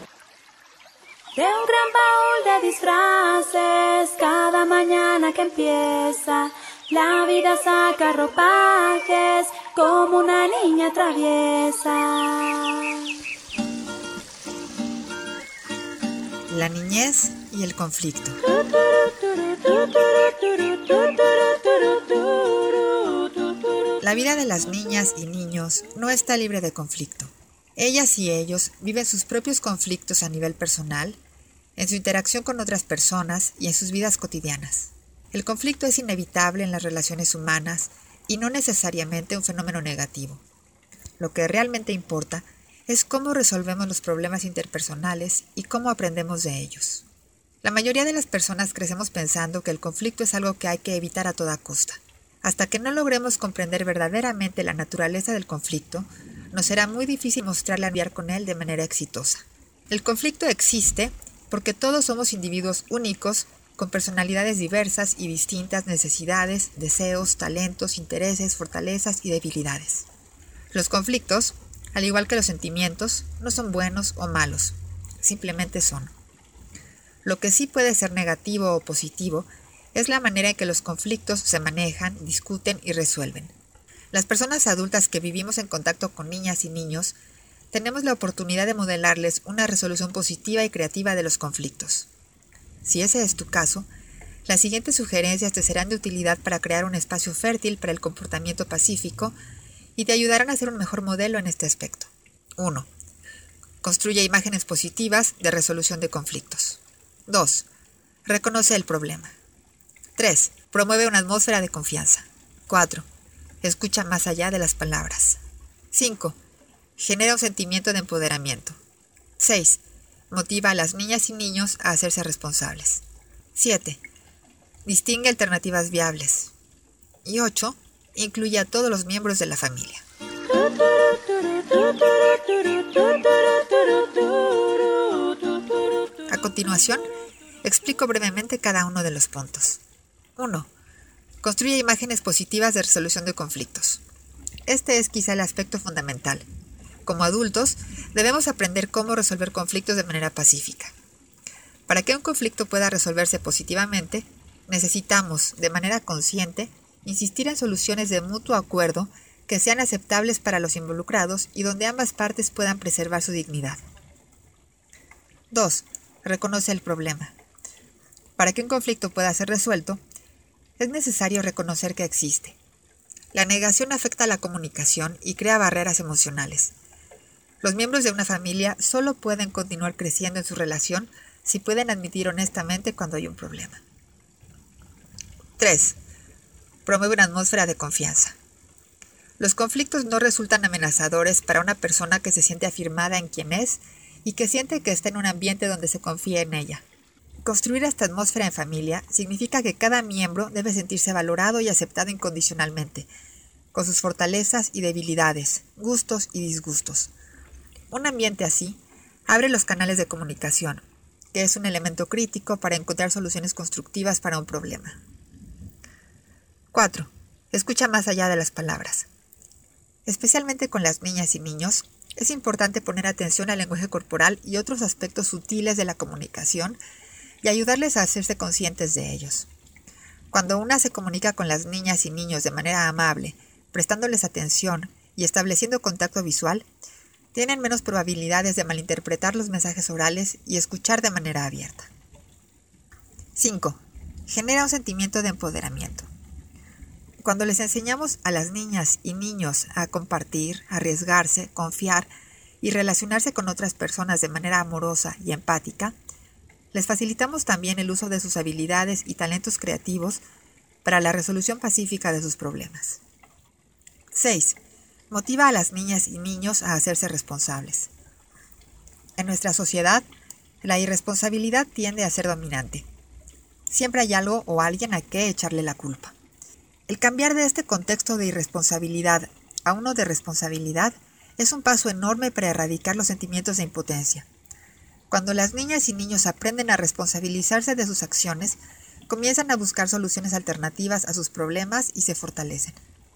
De un gran baúl de disfraces, cada mañana que empieza, la vida saca ropajes como una niña traviesa. La niñez y el conflicto. La vida de las niñas y niños no está libre de conflicto. Ellas y ellos viven sus propios conflictos a nivel personal, en su interacción con otras personas y en sus vidas cotidianas. El conflicto es inevitable en las relaciones humanas y no necesariamente un fenómeno negativo. Lo que realmente importa es cómo resolvemos los problemas interpersonales y cómo aprendemos de ellos. La mayoría de las personas crecemos pensando que el conflicto es algo que hay que evitar a toda costa. Hasta que no logremos comprender verdaderamente la naturaleza del conflicto, nos será muy difícil mostrarle a lidiar con él de manera exitosa. El conflicto existe porque todos somos individuos únicos, con personalidades diversas y distintas necesidades, deseos, talentos, intereses, fortalezas y debilidades. Los conflictos, al igual que los sentimientos, no son buenos o malos, simplemente son. Lo que sí puede ser negativo o positivo es la manera en que los conflictos se manejan, discuten y resuelven. Las personas adultas que vivimos en contacto con niñas y niños tenemos la oportunidad de modelarles una resolución positiva y creativa de los conflictos. Si ese es tu caso, las siguientes sugerencias te serán de utilidad para crear un espacio fértil para el comportamiento pacífico y te ayudarán a ser un mejor modelo en este aspecto. uno. Construye imágenes positivas de resolución de conflictos. dos. Reconoce el problema. tres. Promueve una atmósfera de confianza. cuatro. Escucha más allá de las palabras. cinco. Genera un sentimiento de empoderamiento. seis. Motiva a las niñas y niños a hacerse responsables. siete. Distingue alternativas viables. Y ocho. Incluye a todos los miembros de la familia. A continuación, explico brevemente cada uno de los puntos. uno. Construye imágenes positivas de resolución de conflictos. Este es quizá el aspecto fundamental. Como adultos, debemos aprender cómo resolver conflictos de manera pacífica. Para que un conflicto pueda resolverse positivamente, necesitamos, de manera consciente, insistir en soluciones de mutuo acuerdo que sean aceptables para los involucrados y donde ambas partes puedan preservar su dignidad. dos. Reconoce el problema. Para que un conflicto pueda ser resuelto, es necesario reconocer que existe. La negación afecta a la comunicación y crea barreras emocionales. Los miembros de una familia solo pueden continuar creciendo en su relación si pueden admitir honestamente cuando hay un problema. tres. Promueve una atmósfera de confianza. Los conflictos no resultan amenazadores para una persona que se siente afirmada en quien es y que siente que está en un ambiente donde se confía en ella. Construir esta atmósfera en familia significa que cada miembro debe sentirse valorado y aceptado incondicionalmente, con sus fortalezas y debilidades, gustos y disgustos. Un ambiente así abre los canales de comunicación, que es un elemento crítico para encontrar soluciones constructivas para un problema. cuatro. Escucha más allá de las palabras. Especialmente con las niñas y niños, es importante poner atención al lenguaje corporal y otros aspectos sutiles de la comunicación y ayudarles a hacerse conscientes de ellos. Cuando una se comunica con las niñas y niños de manera amable, prestándoles atención y estableciendo contacto visual, tienen menos probabilidades de malinterpretar los mensajes orales y escuchar de manera abierta. cinco. Genera un sentimiento de empoderamiento. Cuando les enseñamos a las niñas y niños a compartir, arriesgarse, confiar y relacionarse con otras personas de manera amorosa y empática, les facilitamos también el uso de sus habilidades y talentos creativos para la resolución pacífica de sus problemas. seis. Motiva a las niñas y niños a hacerse responsables. En nuestra sociedad, la irresponsabilidad tiende a ser dominante. Siempre hay algo o alguien a que echarle la culpa. El cambiar de este contexto de irresponsabilidad a uno de responsabilidad es un paso enorme para erradicar los sentimientos de impotencia. Cuando las niñas y niños aprenden a responsabilizarse de sus acciones, comienzan a buscar soluciones alternativas a sus problemas y se fortalecen.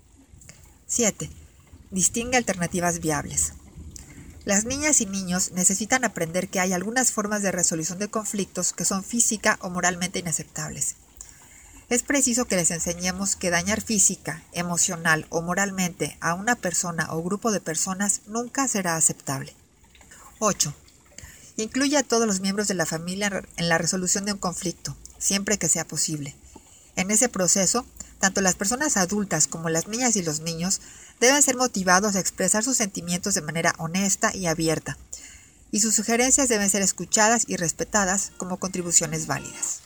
siete. Distingue alternativas viables. Las niñas y niños necesitan aprender que hay algunas formas de resolución de conflictos que son física o moralmente inaceptables. Es preciso que les enseñemos que dañar física, emocional o moralmente a una persona o grupo de personas nunca será aceptable. ocho. Incluye a todos los miembros de la familia en la resolución de un conflicto, siempre que sea posible. En ese proceso, Tanto las personas adultas como las niñas y los niños deben ser motivados a expresar sus sentimientos de manera honesta y abierta, y sus sugerencias deben ser escuchadas y respetadas como contribuciones válidas.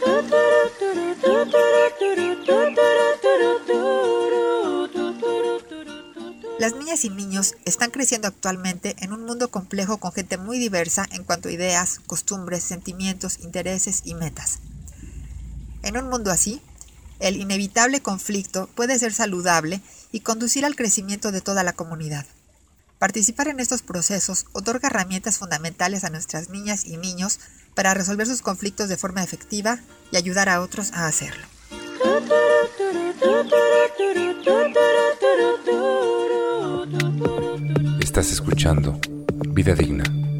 Las niñas y niños están creciendo actualmente en un mundo complejo con gente muy diversa en cuanto a ideas, costumbres, sentimientos, intereses y metas. En un mundo así, el inevitable conflicto puede ser saludable y conducir al crecimiento de toda la comunidad. Participar en estos procesos otorga herramientas fundamentales a nuestras niñas y niños para resolver sus conflictos de forma efectiva y ayudar a otros a hacerlo. Estás escuchando Vida Digna.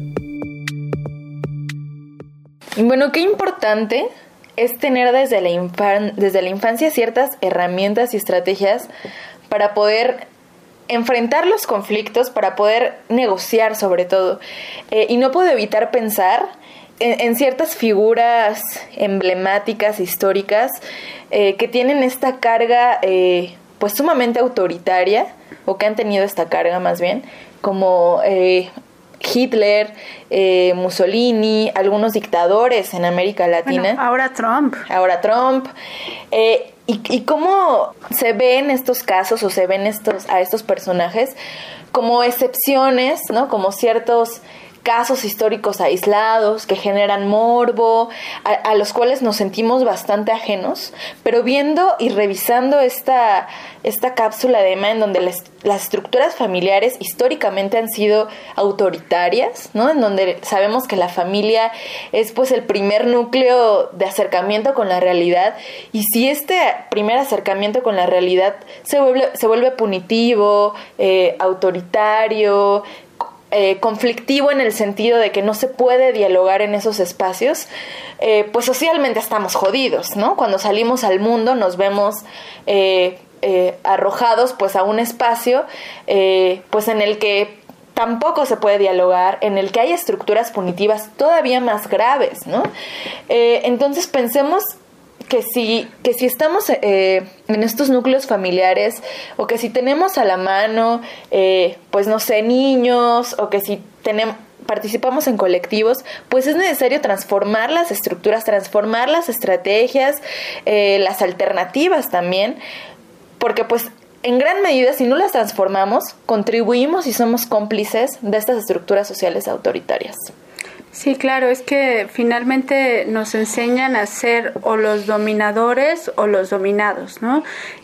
Y bueno, qué importante es tener desde la, infan- desde la infancia ciertas herramientas y estrategias para poder enfrentar los conflictos, para poder negociar sobre todo. Eh, y no puedo evitar pensar en, en ciertas figuras emblemáticas, históricas, eh, que tienen esta carga eh, pues sumamente autoritaria, o que han tenido esta carga más bien, como eh, Hitler, eh, Mussolini, algunos dictadores en América Latina. Bueno, ahora Trump. Ahora Trump. Eh, y, y cómo se ven estos casos o se ven estos a estos personajes como excepciones, ¿no? Como ciertos casos históricos aislados que generan morbo, a, a los cuales nos sentimos bastante ajenos, pero viendo y revisando esta, esta cápsula de Emma, en donde las, las estructuras familiares históricamente han sido autoritarias, ¿no? En donde sabemos que la familia es pues el primer núcleo de acercamiento con la realidad, y si este primer acercamiento con la realidad se vuelve, se vuelve punitivo, eh, autoritario, Eh, conflictivo en el sentido de que no se puede dialogar en esos espacios, eh, pues socialmente estamos jodidos, ¿no? Cuando salimos al mundo nos vemos eh, eh, arrojados pues a un espacio eh, pues en el que tampoco se puede dialogar, en el que hay estructuras punitivas todavía más graves, ¿no? Eh, entonces pensemos que si, que si estamos eh, en estos núcleos familiares, o que si tenemos a la mano, eh, pues no sé, niños, o que si tenemos, participamos en colectivos, pues es necesario transformar las estructuras, transformar las estrategias, eh, las alternativas también, porque pues en gran medida, si no las transformamos, contribuimos y somos cómplices de estas estructuras sociales autoritarias. Sí, claro, es que finalmente nos enseñan a ser o los dominadores o los dominados, ¿no?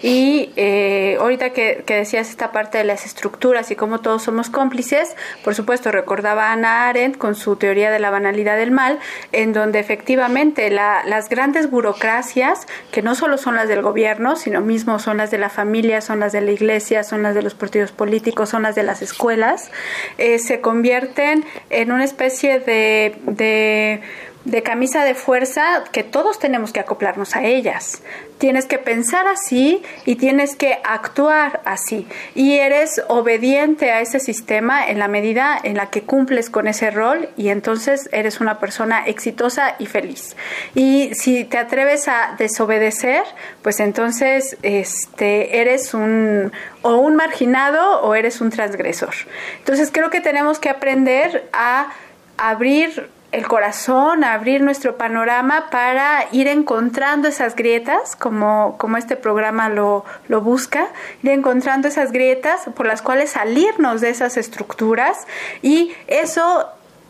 Y eh, ahorita que, que decías esta parte de las estructuras y cómo todos somos cómplices, por supuesto recordaba a Hannah Arendt con su teoría de la banalidad del mal, en donde efectivamente la, las grandes burocracias, que no solo son las del gobierno, sino mismo son las de la familia, son las de la iglesia, son las de los partidos políticos, son las de las escuelas, eh, se convierten en una especie de De, de camisa de fuerza que todos tenemos que acoplarnos a ellas. Tienes que pensar así y tienes que actuar así. Y eres obediente a ese sistema en la medida en la que cumples con ese rol, y entonces eres una persona exitosa y feliz. Y si te atreves a desobedecer, pues entonces este, eres un o un marginado o eres un transgresor. Entonces creo que tenemos que aprender a abrir el corazón, abrir nuestro panorama para ir encontrando esas grietas, como, como este programa lo, lo busca, ir encontrando esas grietas por las cuales salirnos de esas estructuras, y eso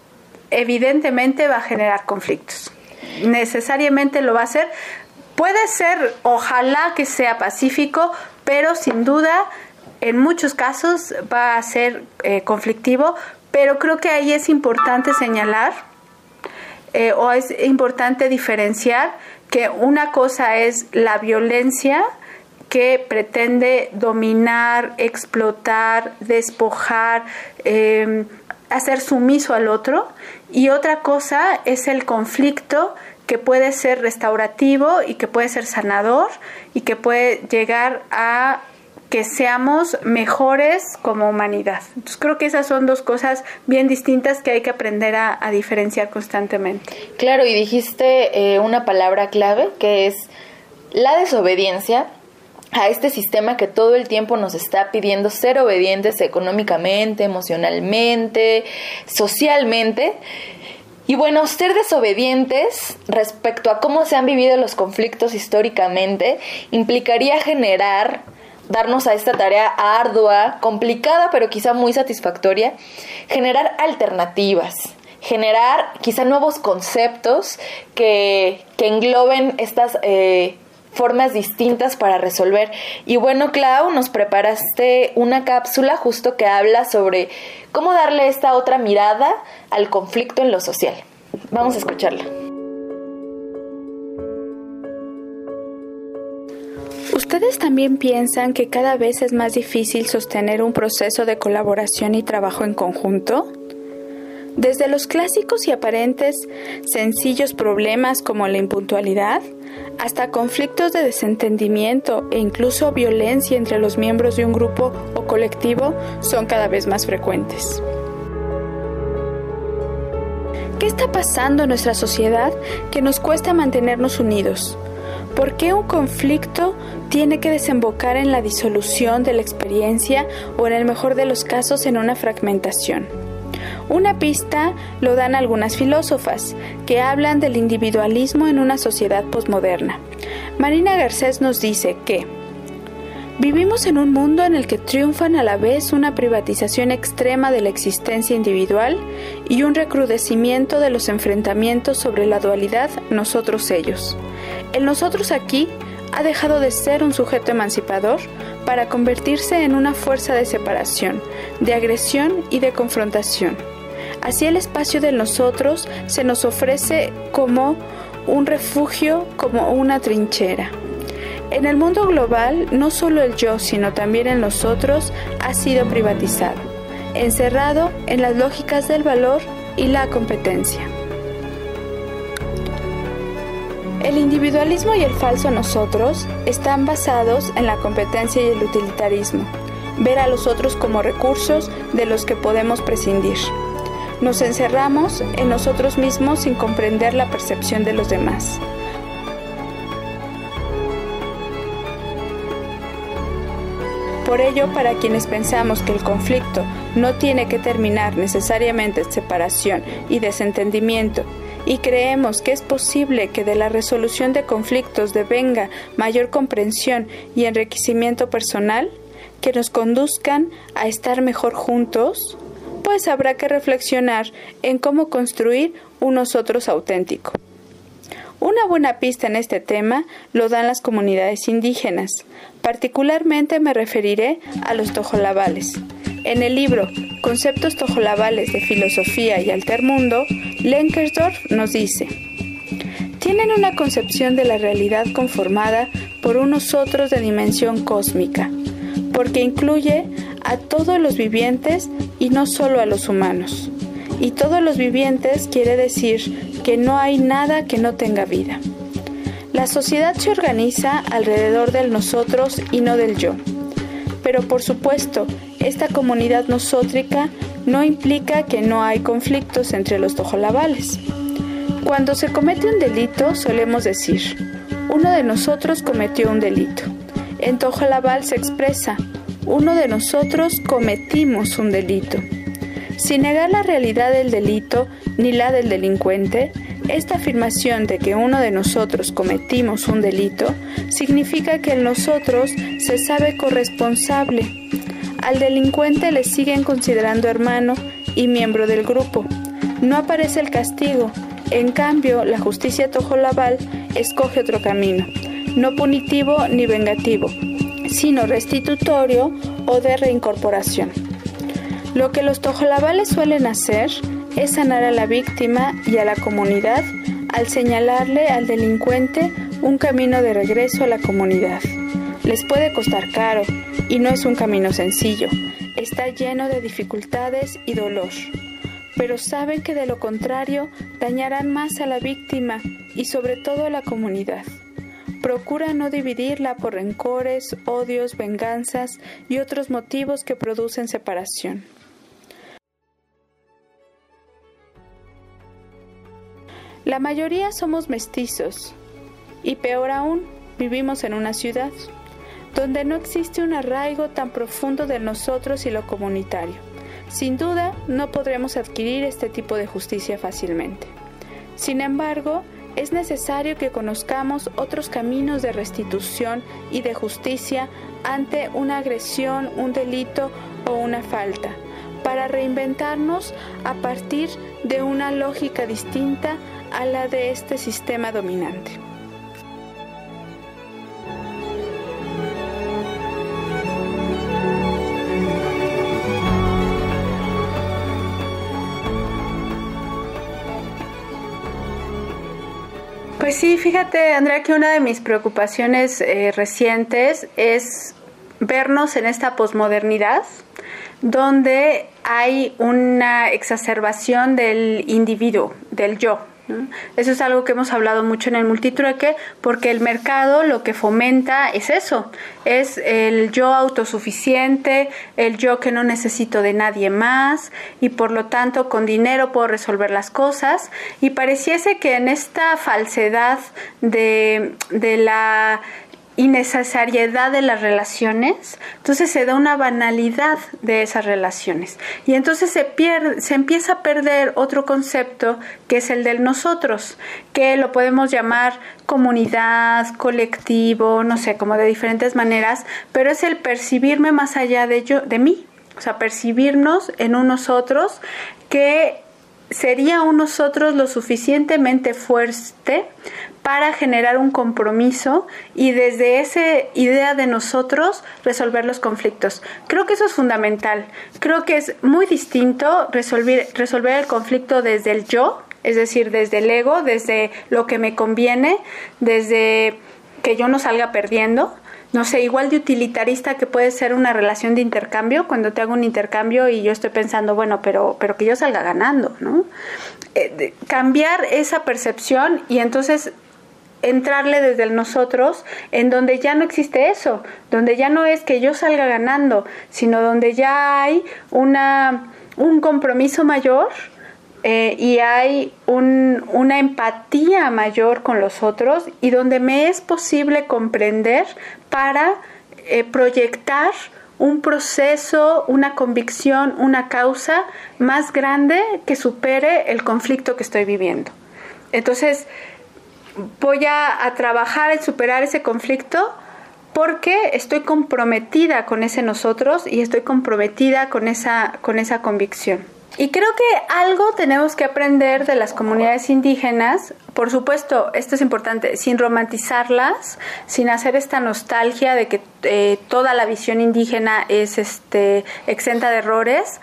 evidentemente va a generar conflictos. Necesariamente lo va a hacer. Puede ser, ojalá que sea pacífico, pero sin duda en muchos casos va a ser eh, conflictivo. Pero creo que ahí es importante señalar eh, o es importante diferenciar que una cosa es la violencia que pretende dominar, explotar, despojar, eh, hacer sumiso al otro, y otra cosa es el conflicto que puede ser restaurativo y que puede ser sanador y que puede llegar a que seamos mejores como humanidad. Entonces creo que esas son dos cosas bien distintas que hay que aprender a, a diferenciar constantemente. Claro, y dijiste eh, una palabra clave, que es la desobediencia, a este sistema que todo el tiempo nos está pidiendo ser obedientes económicamente, emocionalmente, socialmente. Y bueno, ser desobedientes respecto a cómo se han vivido los conflictos históricamente implicaría generar, darnos a esta tarea ardua, complicada, pero quizá muy satisfactoria, generar alternativas, generar quizá nuevos conceptos que, que engloben estas eh, formas distintas para resolver. Y bueno, Clau, nos preparaste una cápsula justo que habla sobre cómo darle esta otra mirada al conflicto en lo social. Vamos a escucharla. ¿Ustedes también piensan que cada vez es más difícil sostener un proceso de colaboración y trabajo en conjunto? Desde los clásicos y aparentes sencillos problemas como la impuntualidad, hasta conflictos de desentendimiento e incluso violencia entre los miembros de un grupo o colectivo son cada vez más frecuentes. ¿Qué está pasando en nuestra sociedad que nos cuesta mantenernos unidos? ¿Por qué un conflicto tiene que desembocar en la disolución de la experiencia o, en el mejor de los casos, en una fragmentación? Una pista lo dan algunas filósofas que hablan del individualismo en una sociedad posmoderna. Marina Garcés nos dice que vivimos en un mundo en el que triunfan a la vez una privatización extrema de la existencia individual y un recrudecimiento de los enfrentamientos sobre la dualidad nosotros-ellos. El nosotros aquí ha dejado de ser un sujeto emancipador para convertirse en una fuerza de separación, de agresión y de confrontación. Así el espacio del nosotros se nos ofrece como un refugio, como una trinchera. En el mundo global, no solo el yo, sino también el nosotros ha sido privatizado, encerrado en las lógicas del valor y la competencia. El individualismo y el falso nosotros están basados en la competencia y el utilitarismo, ver a los otros como recursos de los que podemos prescindir. Nos encerramos en nosotros mismos sin comprender la percepción de los demás. Por ello, para quienes pensamos que el conflicto no tiene que terminar necesariamente en separación y desentendimiento, y creemos que es posible que de la resolución de conflictos devenga mayor comprensión y enriquecimiento personal, que nos conduzcan a estar mejor juntos, pues habrá que reflexionar en cómo construir un nosotros auténtico. Una buena pista en este tema lo dan las comunidades indígenas. Particularmente me referiré a los tojolabales. En el libro Conceptos tojolabales de filosofía y altermundo, Lenkersdorf nos dice: tienen una concepción de la realidad conformada por un nosotros de dimensión cósmica, porque incluye a todos los vivientes y no solo a los humanos. Y todos los vivientes quiere decir que no hay nada que no tenga vida. La sociedad se organiza alrededor del nosotros y no del yo. Pero por supuesto, esta comunidad nosótrica no implica que no hay conflictos entre los tojolabales. Cuando se comete un delito, solemos decir: uno de nosotros cometió un delito. En tojolabal se expresa: uno de nosotros cometimos un delito. Sin negar la realidad del delito ni la del delincuente, esta afirmación de que uno de nosotros cometimos un delito significa que el nosotros se sabe corresponsable. Al delincuente le siguen considerando hermano y miembro del grupo. No aparece el castigo. En cambio, la justicia tojolabal escoge otro camino, no punitivo ni vengativo, sino restitutorio o de reincorporación. Lo que los tojolabales suelen hacer es sanar a la víctima y a la comunidad al señalarle al delincuente un camino de regreso a la comunidad. Les puede costar caro y no es un camino sencillo. Está lleno de dificultades y dolor. Pero saben que de lo contrario dañarán más a la víctima y sobre todo a la comunidad. Procura no dividirla por rencores, odios, venganzas y otros motivos que producen separación. La mayoría somos mestizos y peor aún, vivimos en una ciudad. donde no existe un arraigo tan profundo de nosotros y lo comunitario. Sin duda, no podremos adquirir este tipo de justicia fácilmente. Sin embargo, es necesario que conozcamos otros caminos de restitución y de justicia ante una agresión, un delito o una falta, para reinventarnos a partir de una lógica distinta a la de este sistema dominante. Pues sí, fíjate, Andrea, que una de mis preocupaciones eh, recientes es vernos en esta posmodernidad, donde hay una exacerbación del individuo, del yo, ¿no? Eso es algo que hemos hablado mucho en el Multitrueque, porque el mercado lo que fomenta es eso, es el yo autosuficiente, el yo que no necesito de nadie más y por lo tanto con dinero puedo resolver las cosas, y pareciese que en esta falsedad de, de la innecesariedad de las relaciones, entonces se da una banalidad de esas relaciones y entonces se pierde, se empieza a perder otro concepto que es el del nosotros, que lo podemos llamar comunidad, colectivo, no sé, como de diferentes maneras, pero es el percibirme más allá de yo, de mí, o sea, percibirnos en un nosotros que sería un nosotros lo suficientemente fuerte para generar un compromiso y desde esa idea de nosotros resolver los conflictos. Creo que eso es fundamental. Creo que es muy distinto resolver, resolver el conflicto desde el yo, es decir, desde el ego, desde lo que me conviene, desde que yo no salga perdiendo. No sé, igual de utilitarista que puede ser una relación de intercambio, cuando te hago un intercambio y yo estoy pensando, bueno, pero, pero que yo salga ganando, ¿no? Eh, de, cambiar esa percepción y entonces entrarle desde el nosotros, en donde ya no existe eso, donde ya no es que yo salga ganando, sino donde ya hay una, un compromiso mayor, Eh, y hay un, una empatía mayor con los otros y donde me es posible comprender para eh, proyectar un proceso, una convicción, una causa más grande que supere el conflicto que estoy viviendo. Entonces, voy a, a trabajar en superar ese conflicto porque estoy comprometida con ese nosotros y estoy comprometida con esa, con esa convicción. Y creo que algo tenemos que aprender de las comunidades indígenas, por supuesto, esto es importante, sin romantizarlas, sin hacer esta nostalgia de que eh, toda la visión indígena es este, exenta de errores.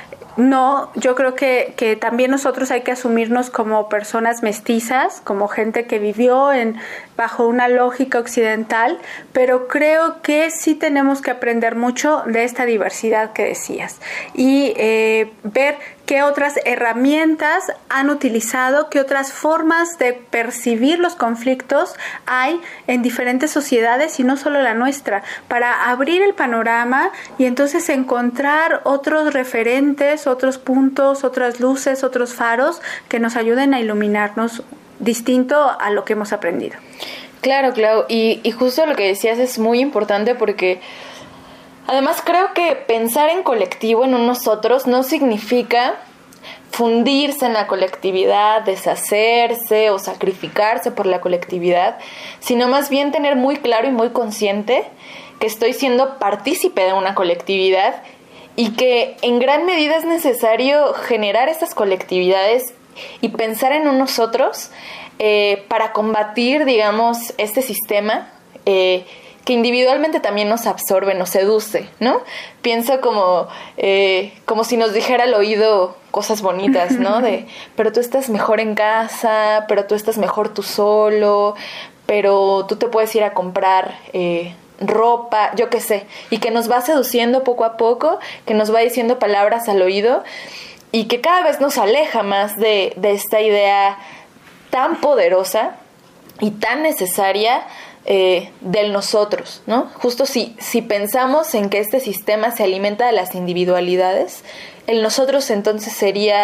No, yo creo que, que también nosotros hay que asumirnos como personas mestizas, como gente que vivió en, bajo una lógica occidental, pero creo que sí tenemos que aprender mucho de esta diversidad que decías y eh, ver qué otras herramientas han utilizado, qué otras formas de percibir los conflictos hay en diferentes sociedades y no solo la nuestra, para abrir el panorama y entonces encontrar otros referentes, otros puntos, otras luces, otros faros que nos ayuden a iluminarnos distinto a lo que hemos aprendido. Claro, Clau, y, y justo lo que decías es muy importante porque además creo que pensar en colectivo, en un nosotros, no significa fundirse en la colectividad, deshacerse o sacrificarse por la colectividad, sino más bien tener muy claro y muy consciente que estoy siendo partícipe de una colectividad y que en gran medida es necesario generar estas colectividades y pensar en un nosotros eh, para combatir, digamos, este sistema eh, que individualmente también nos absorbe, nos seduce, ¿no? Pienso como, eh, como si nos dijera al oído cosas bonitas, ¿no? De, pero tú estás mejor en casa, pero tú estás mejor tú solo, pero tú te puedes ir a comprar eh, ropa, yo qué sé, y que nos va seduciendo poco a poco, que nos va diciendo palabras al oído y que cada vez nos aleja más de, de esta idea tan poderosa y tan necesaria eh, del nosotros, ¿no? Justo si, si pensamos en que este sistema se alimenta de las individualidades, el nosotros entonces sería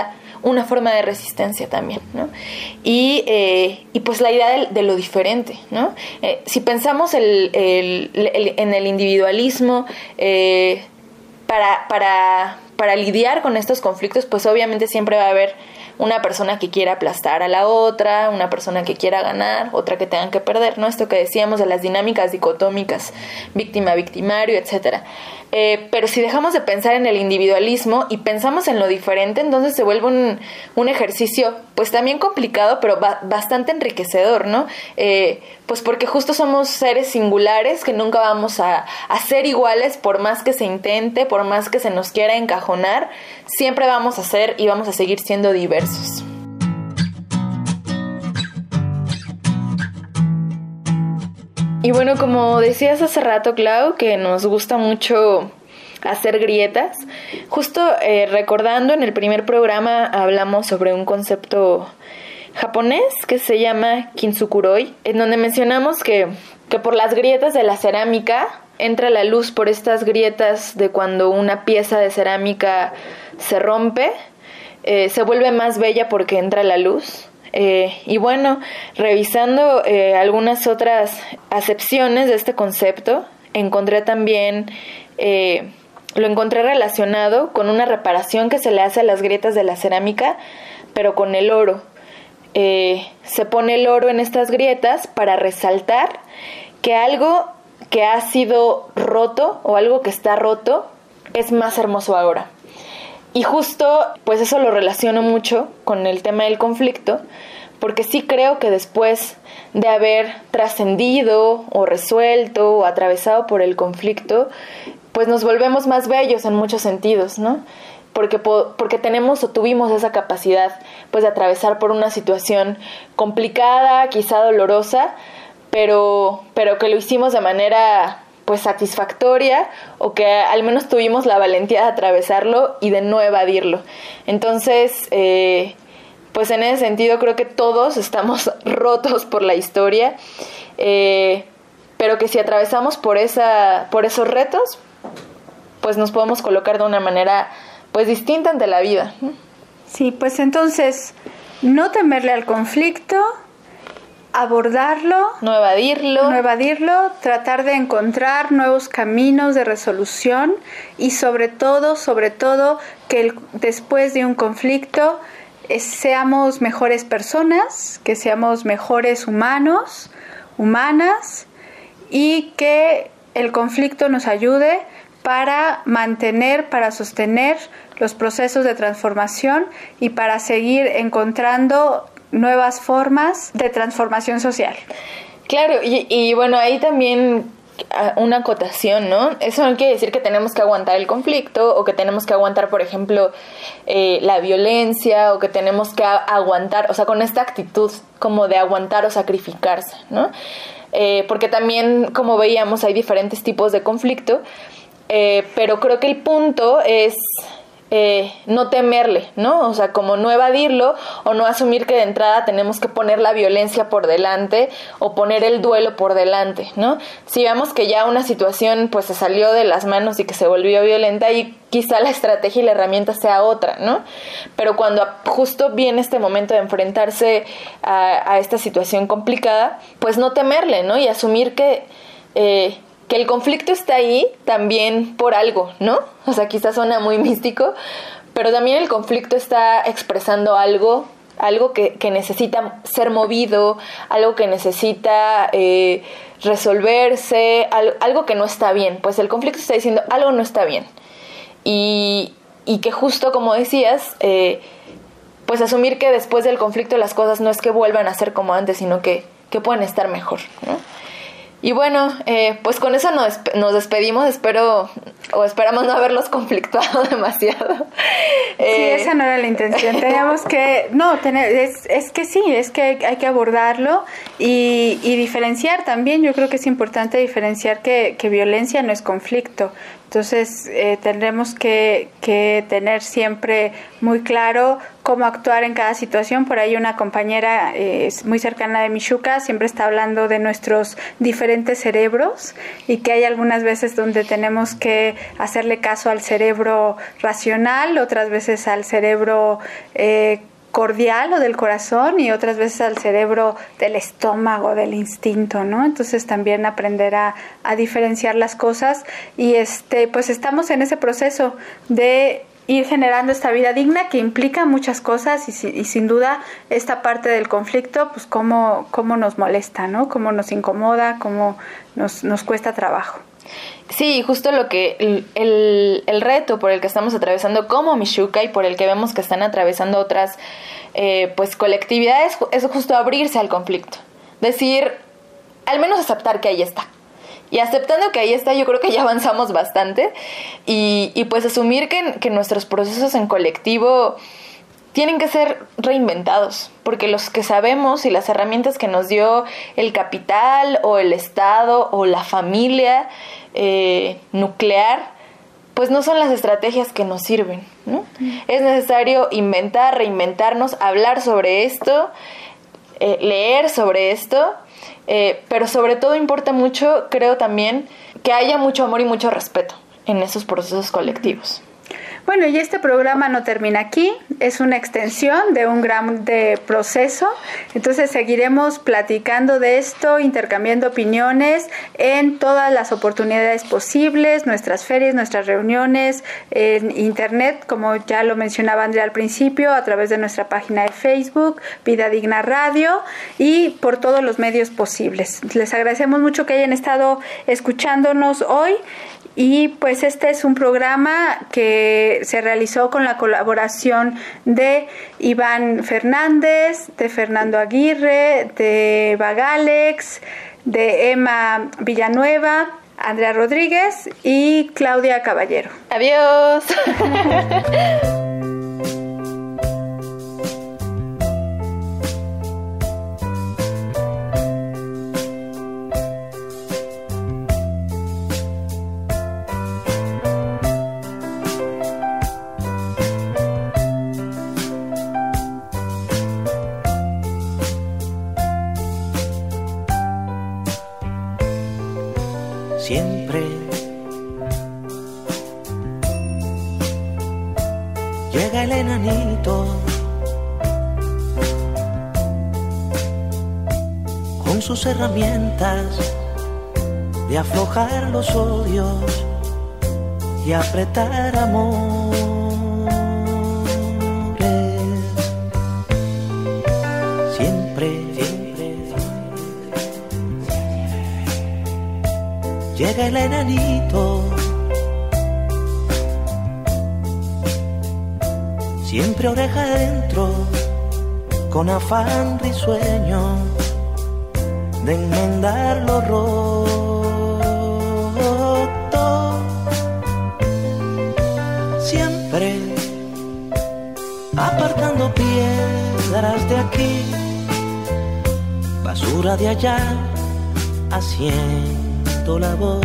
una forma de resistencia también, ¿no? Y, eh, y pues la idea de, de lo diferente, ¿no? Eh, si pensamos el, el, el, en el individualismo, eh, para, para, para lidiar con estos conflictos, pues obviamente siempre va a haber una persona que quiera aplastar a la otra, una persona que quiera ganar, otra que tengan que perder, ¿no? Esto que decíamos de las dinámicas dicotómicas, víctima-victimario, etcétera. Eh, pero si dejamos de pensar en el individualismo y pensamos en lo diferente, entonces se vuelve un, un ejercicio, pues también complicado, pero ba- bastante enriquecedor, ¿no? Eh, pues porque justo somos seres singulares que nunca vamos a, a ser iguales por más que se intente, por más que se nos quiera encajonar, siempre vamos a ser y vamos a seguir siendo diversos. Y bueno, como decías hace rato, Clau, que nos gusta mucho hacer grietas, justo eh, recordando en el primer programa hablamos sobre un concepto japonés que se llama kintsukuroi, en donde mencionamos que, que por las grietas de la cerámica entra la luz, por estas grietas de cuando una pieza de cerámica se rompe, eh, se vuelve más bella porque entra la luz. Eh, y bueno, revisando eh, algunas otras acepciones de este concepto, encontré también, eh, lo encontré relacionado con una reparación que se le hace a las grietas de la cerámica, pero con el oro. Eh, se pone el oro en estas grietas para resaltar que algo que ha sido roto o algo que está roto es más hermoso ahora. Y justo, pues eso lo relaciono mucho con el tema del conflicto, porque sí creo que después de haber trascendido o resuelto o atravesado por el conflicto, pues nos volvemos más bellos en muchos sentidos, ¿no? Porque, porque tenemos o tuvimos esa capacidad, pues, de atravesar por una situación complicada, quizá dolorosa, pero, pero que lo hicimos de manera pues satisfactoria, o que al menos tuvimos la valentía de atravesarlo y de no evadirlo. Entonces, eh, pues en ese sentido creo que todos estamos rotos por la historia, eh, pero que si atravesamos por esa, por esos retos, pues nos podemos colocar de una manera pues distinta ante la vida. Sí, pues entonces no temerle al conflicto, abordarlo, no evadirlo, no evadirlo, tratar de encontrar nuevos caminos de resolución y sobre todo, sobre todo que el, después de un conflicto eh, seamos mejores personas, que seamos mejores humanos, humanas, y que el conflicto nos ayude para mantener, para sostener los procesos de transformación y para seguir encontrando nuevas formas de transformación social. Claro, y, y bueno, ahí también una acotación, ¿no? Eso no quiere decir que tenemos que aguantar el conflicto o que tenemos que aguantar, por ejemplo, eh, la violencia, o que tenemos que a- aguantar, o sea, con esta actitud como de aguantar o sacrificarse, ¿no? Eh, porque también, como veíamos, hay diferentes tipos de conflicto, eh, pero creo que el punto es Eh, no temerle, ¿no? O sea, como no evadirlo o no asumir que de entrada tenemos que poner la violencia por delante o poner el duelo por delante, ¿no? Si vemos que ya una situación pues se salió de las manos y que se volvió violenta, y quizá la estrategia y la herramienta sea otra, ¿no? Pero cuando justo viene este momento de enfrentarse a, a esta situación complicada, pues no temerle, ¿no? Y asumir que eh, que el conflicto está ahí también por algo, ¿no? O sea, quizás suena muy místico, pero también el conflicto está expresando algo, algo que, que necesita ser movido, algo que necesita eh, resolverse, al, algo que no está bien. Pues el conflicto está diciendo algo no está bien. Y, y que justo como decías, eh, pues asumir que después del conflicto las cosas no es que vuelvan a ser como antes, sino que, que pueden estar mejor, ¿no? Y bueno, eh, pues con eso nos, nos despedimos, espero o esperamos no haberlos conflictuado demasiado. Eh, sí, esa no era la intención, teníamos que, no, tener, es, es que sí, es que hay que abordarlo y, y diferenciar también. Yo creo que es importante diferenciar que, que violencia no es conflicto. Entonces eh, tendremos que, que tener siempre muy claro cómo actuar en cada situación. Por ahí una compañera eh, muy cercana de Michuca siempre está hablando de nuestros diferentes cerebros y que hay algunas veces donde tenemos que hacerle caso al cerebro racional, otras veces al cerebro eh, cordial o del corazón y otras veces al cerebro del estómago, del instinto, ¿no? Entonces también aprender a, a diferenciar las cosas y este pues estamos en ese proceso de ir generando esta vida digna que implica muchas cosas y, y sin duda esta parte del conflicto pues cómo, cómo nos molesta, ¿no? Cómo nos incomoda, cómo nos, nos cuesta trabajo. Sí, justo lo que el, el, el reto por el que estamos atravesando como Michuca y por el que vemos que están atravesando otras eh, pues colectividades es justo abrirse al conflicto, decir, al menos aceptar que ahí está. Y aceptando que ahí está, yo creo que ya avanzamos bastante y, y pues asumir que, que nuestros procesos en colectivo tienen que ser reinventados, porque los que sabemos y las herramientas que nos dio el capital o el Estado o la familia eh, nuclear, pues no son las estrategias que nos sirven, ¿no? Mm. Es necesario inventar, reinventarnos, hablar sobre esto, eh, leer sobre esto, eh, pero sobre todo importa mucho, creo también, que haya mucho amor y mucho respeto en esos procesos colectivos. Bueno, y este programa no termina aquí, es una extensión de un gran de proceso, entonces seguiremos platicando de esto, intercambiando opiniones en todas las oportunidades posibles, nuestras ferias, nuestras reuniones, en internet, como ya lo mencionaba Andrea al principio, a través de nuestra página de Facebook, Vida Digna Radio, y por todos los medios posibles. Les agradecemos mucho que hayan estado escuchándonos hoy. Y pues este es un programa que se realizó con la colaboración de Iván Fernández, de Fernando Aguirre, de Bagalex, de Emma Villanueva, Andrea Rodríguez y Claudia Caballero. Adiós. Siempre llega el enanito con sus herramientas de aflojar los odios y apretar amores. Siempre llega el enanito, siempre oreja adentro, con afán risueño de enmendar lo roto. Siempre apartando piedras de aquí, basura de allá, haciendo labor.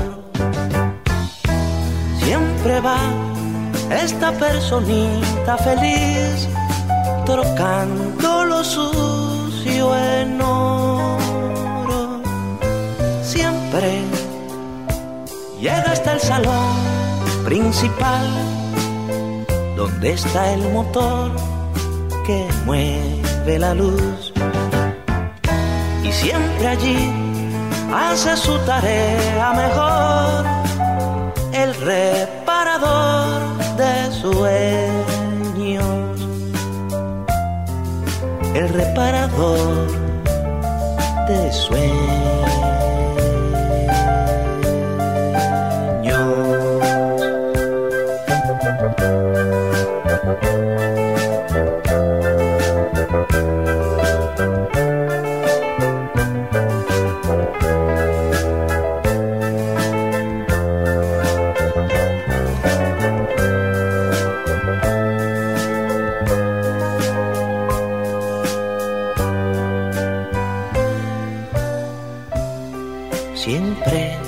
Siempre va esta personita feliz, trocando lo sucio en oro. Siempre llega hasta el salón principal, donde está el motor que mueve la luz. Y siempre allí hace su tarea mejor, el reparador de sueños, el reparador de sueños. Siempre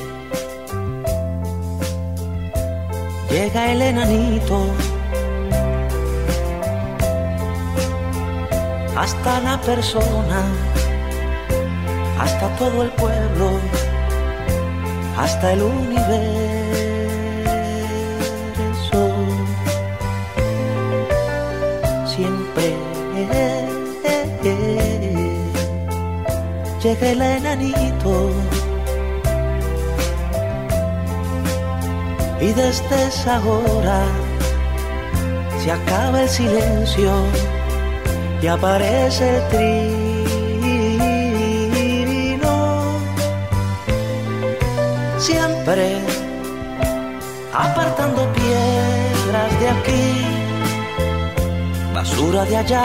llega el enanito hasta la persona, hasta todo el pueblo, hasta el universo. Siempre llega el enanito y desde esa hora se acaba el silencio y aparece el trino. Siempre apartando piedras de aquí, basura de allá,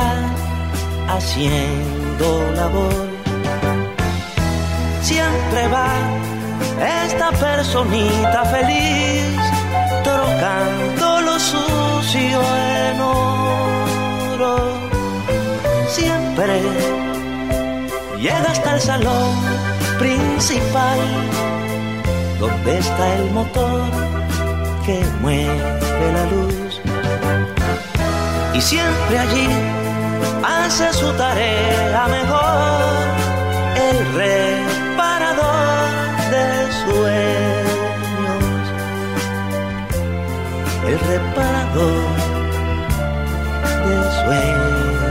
haciendo labor. Siempre va esta personita feliz, trocando lo sucio en oro. Siempre llega hasta el salón principal, donde está el motor que mueve la luz. Y siempre allí hace su tarea mejor, el reparador de sueños, el reparador de sueños.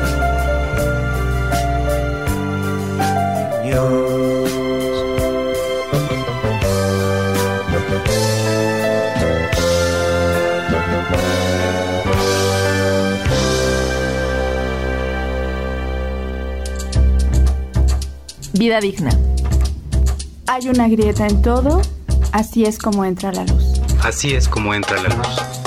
Vida digna. Hay una grieta en todo, así es como entra la luz. Así es como entra la luz.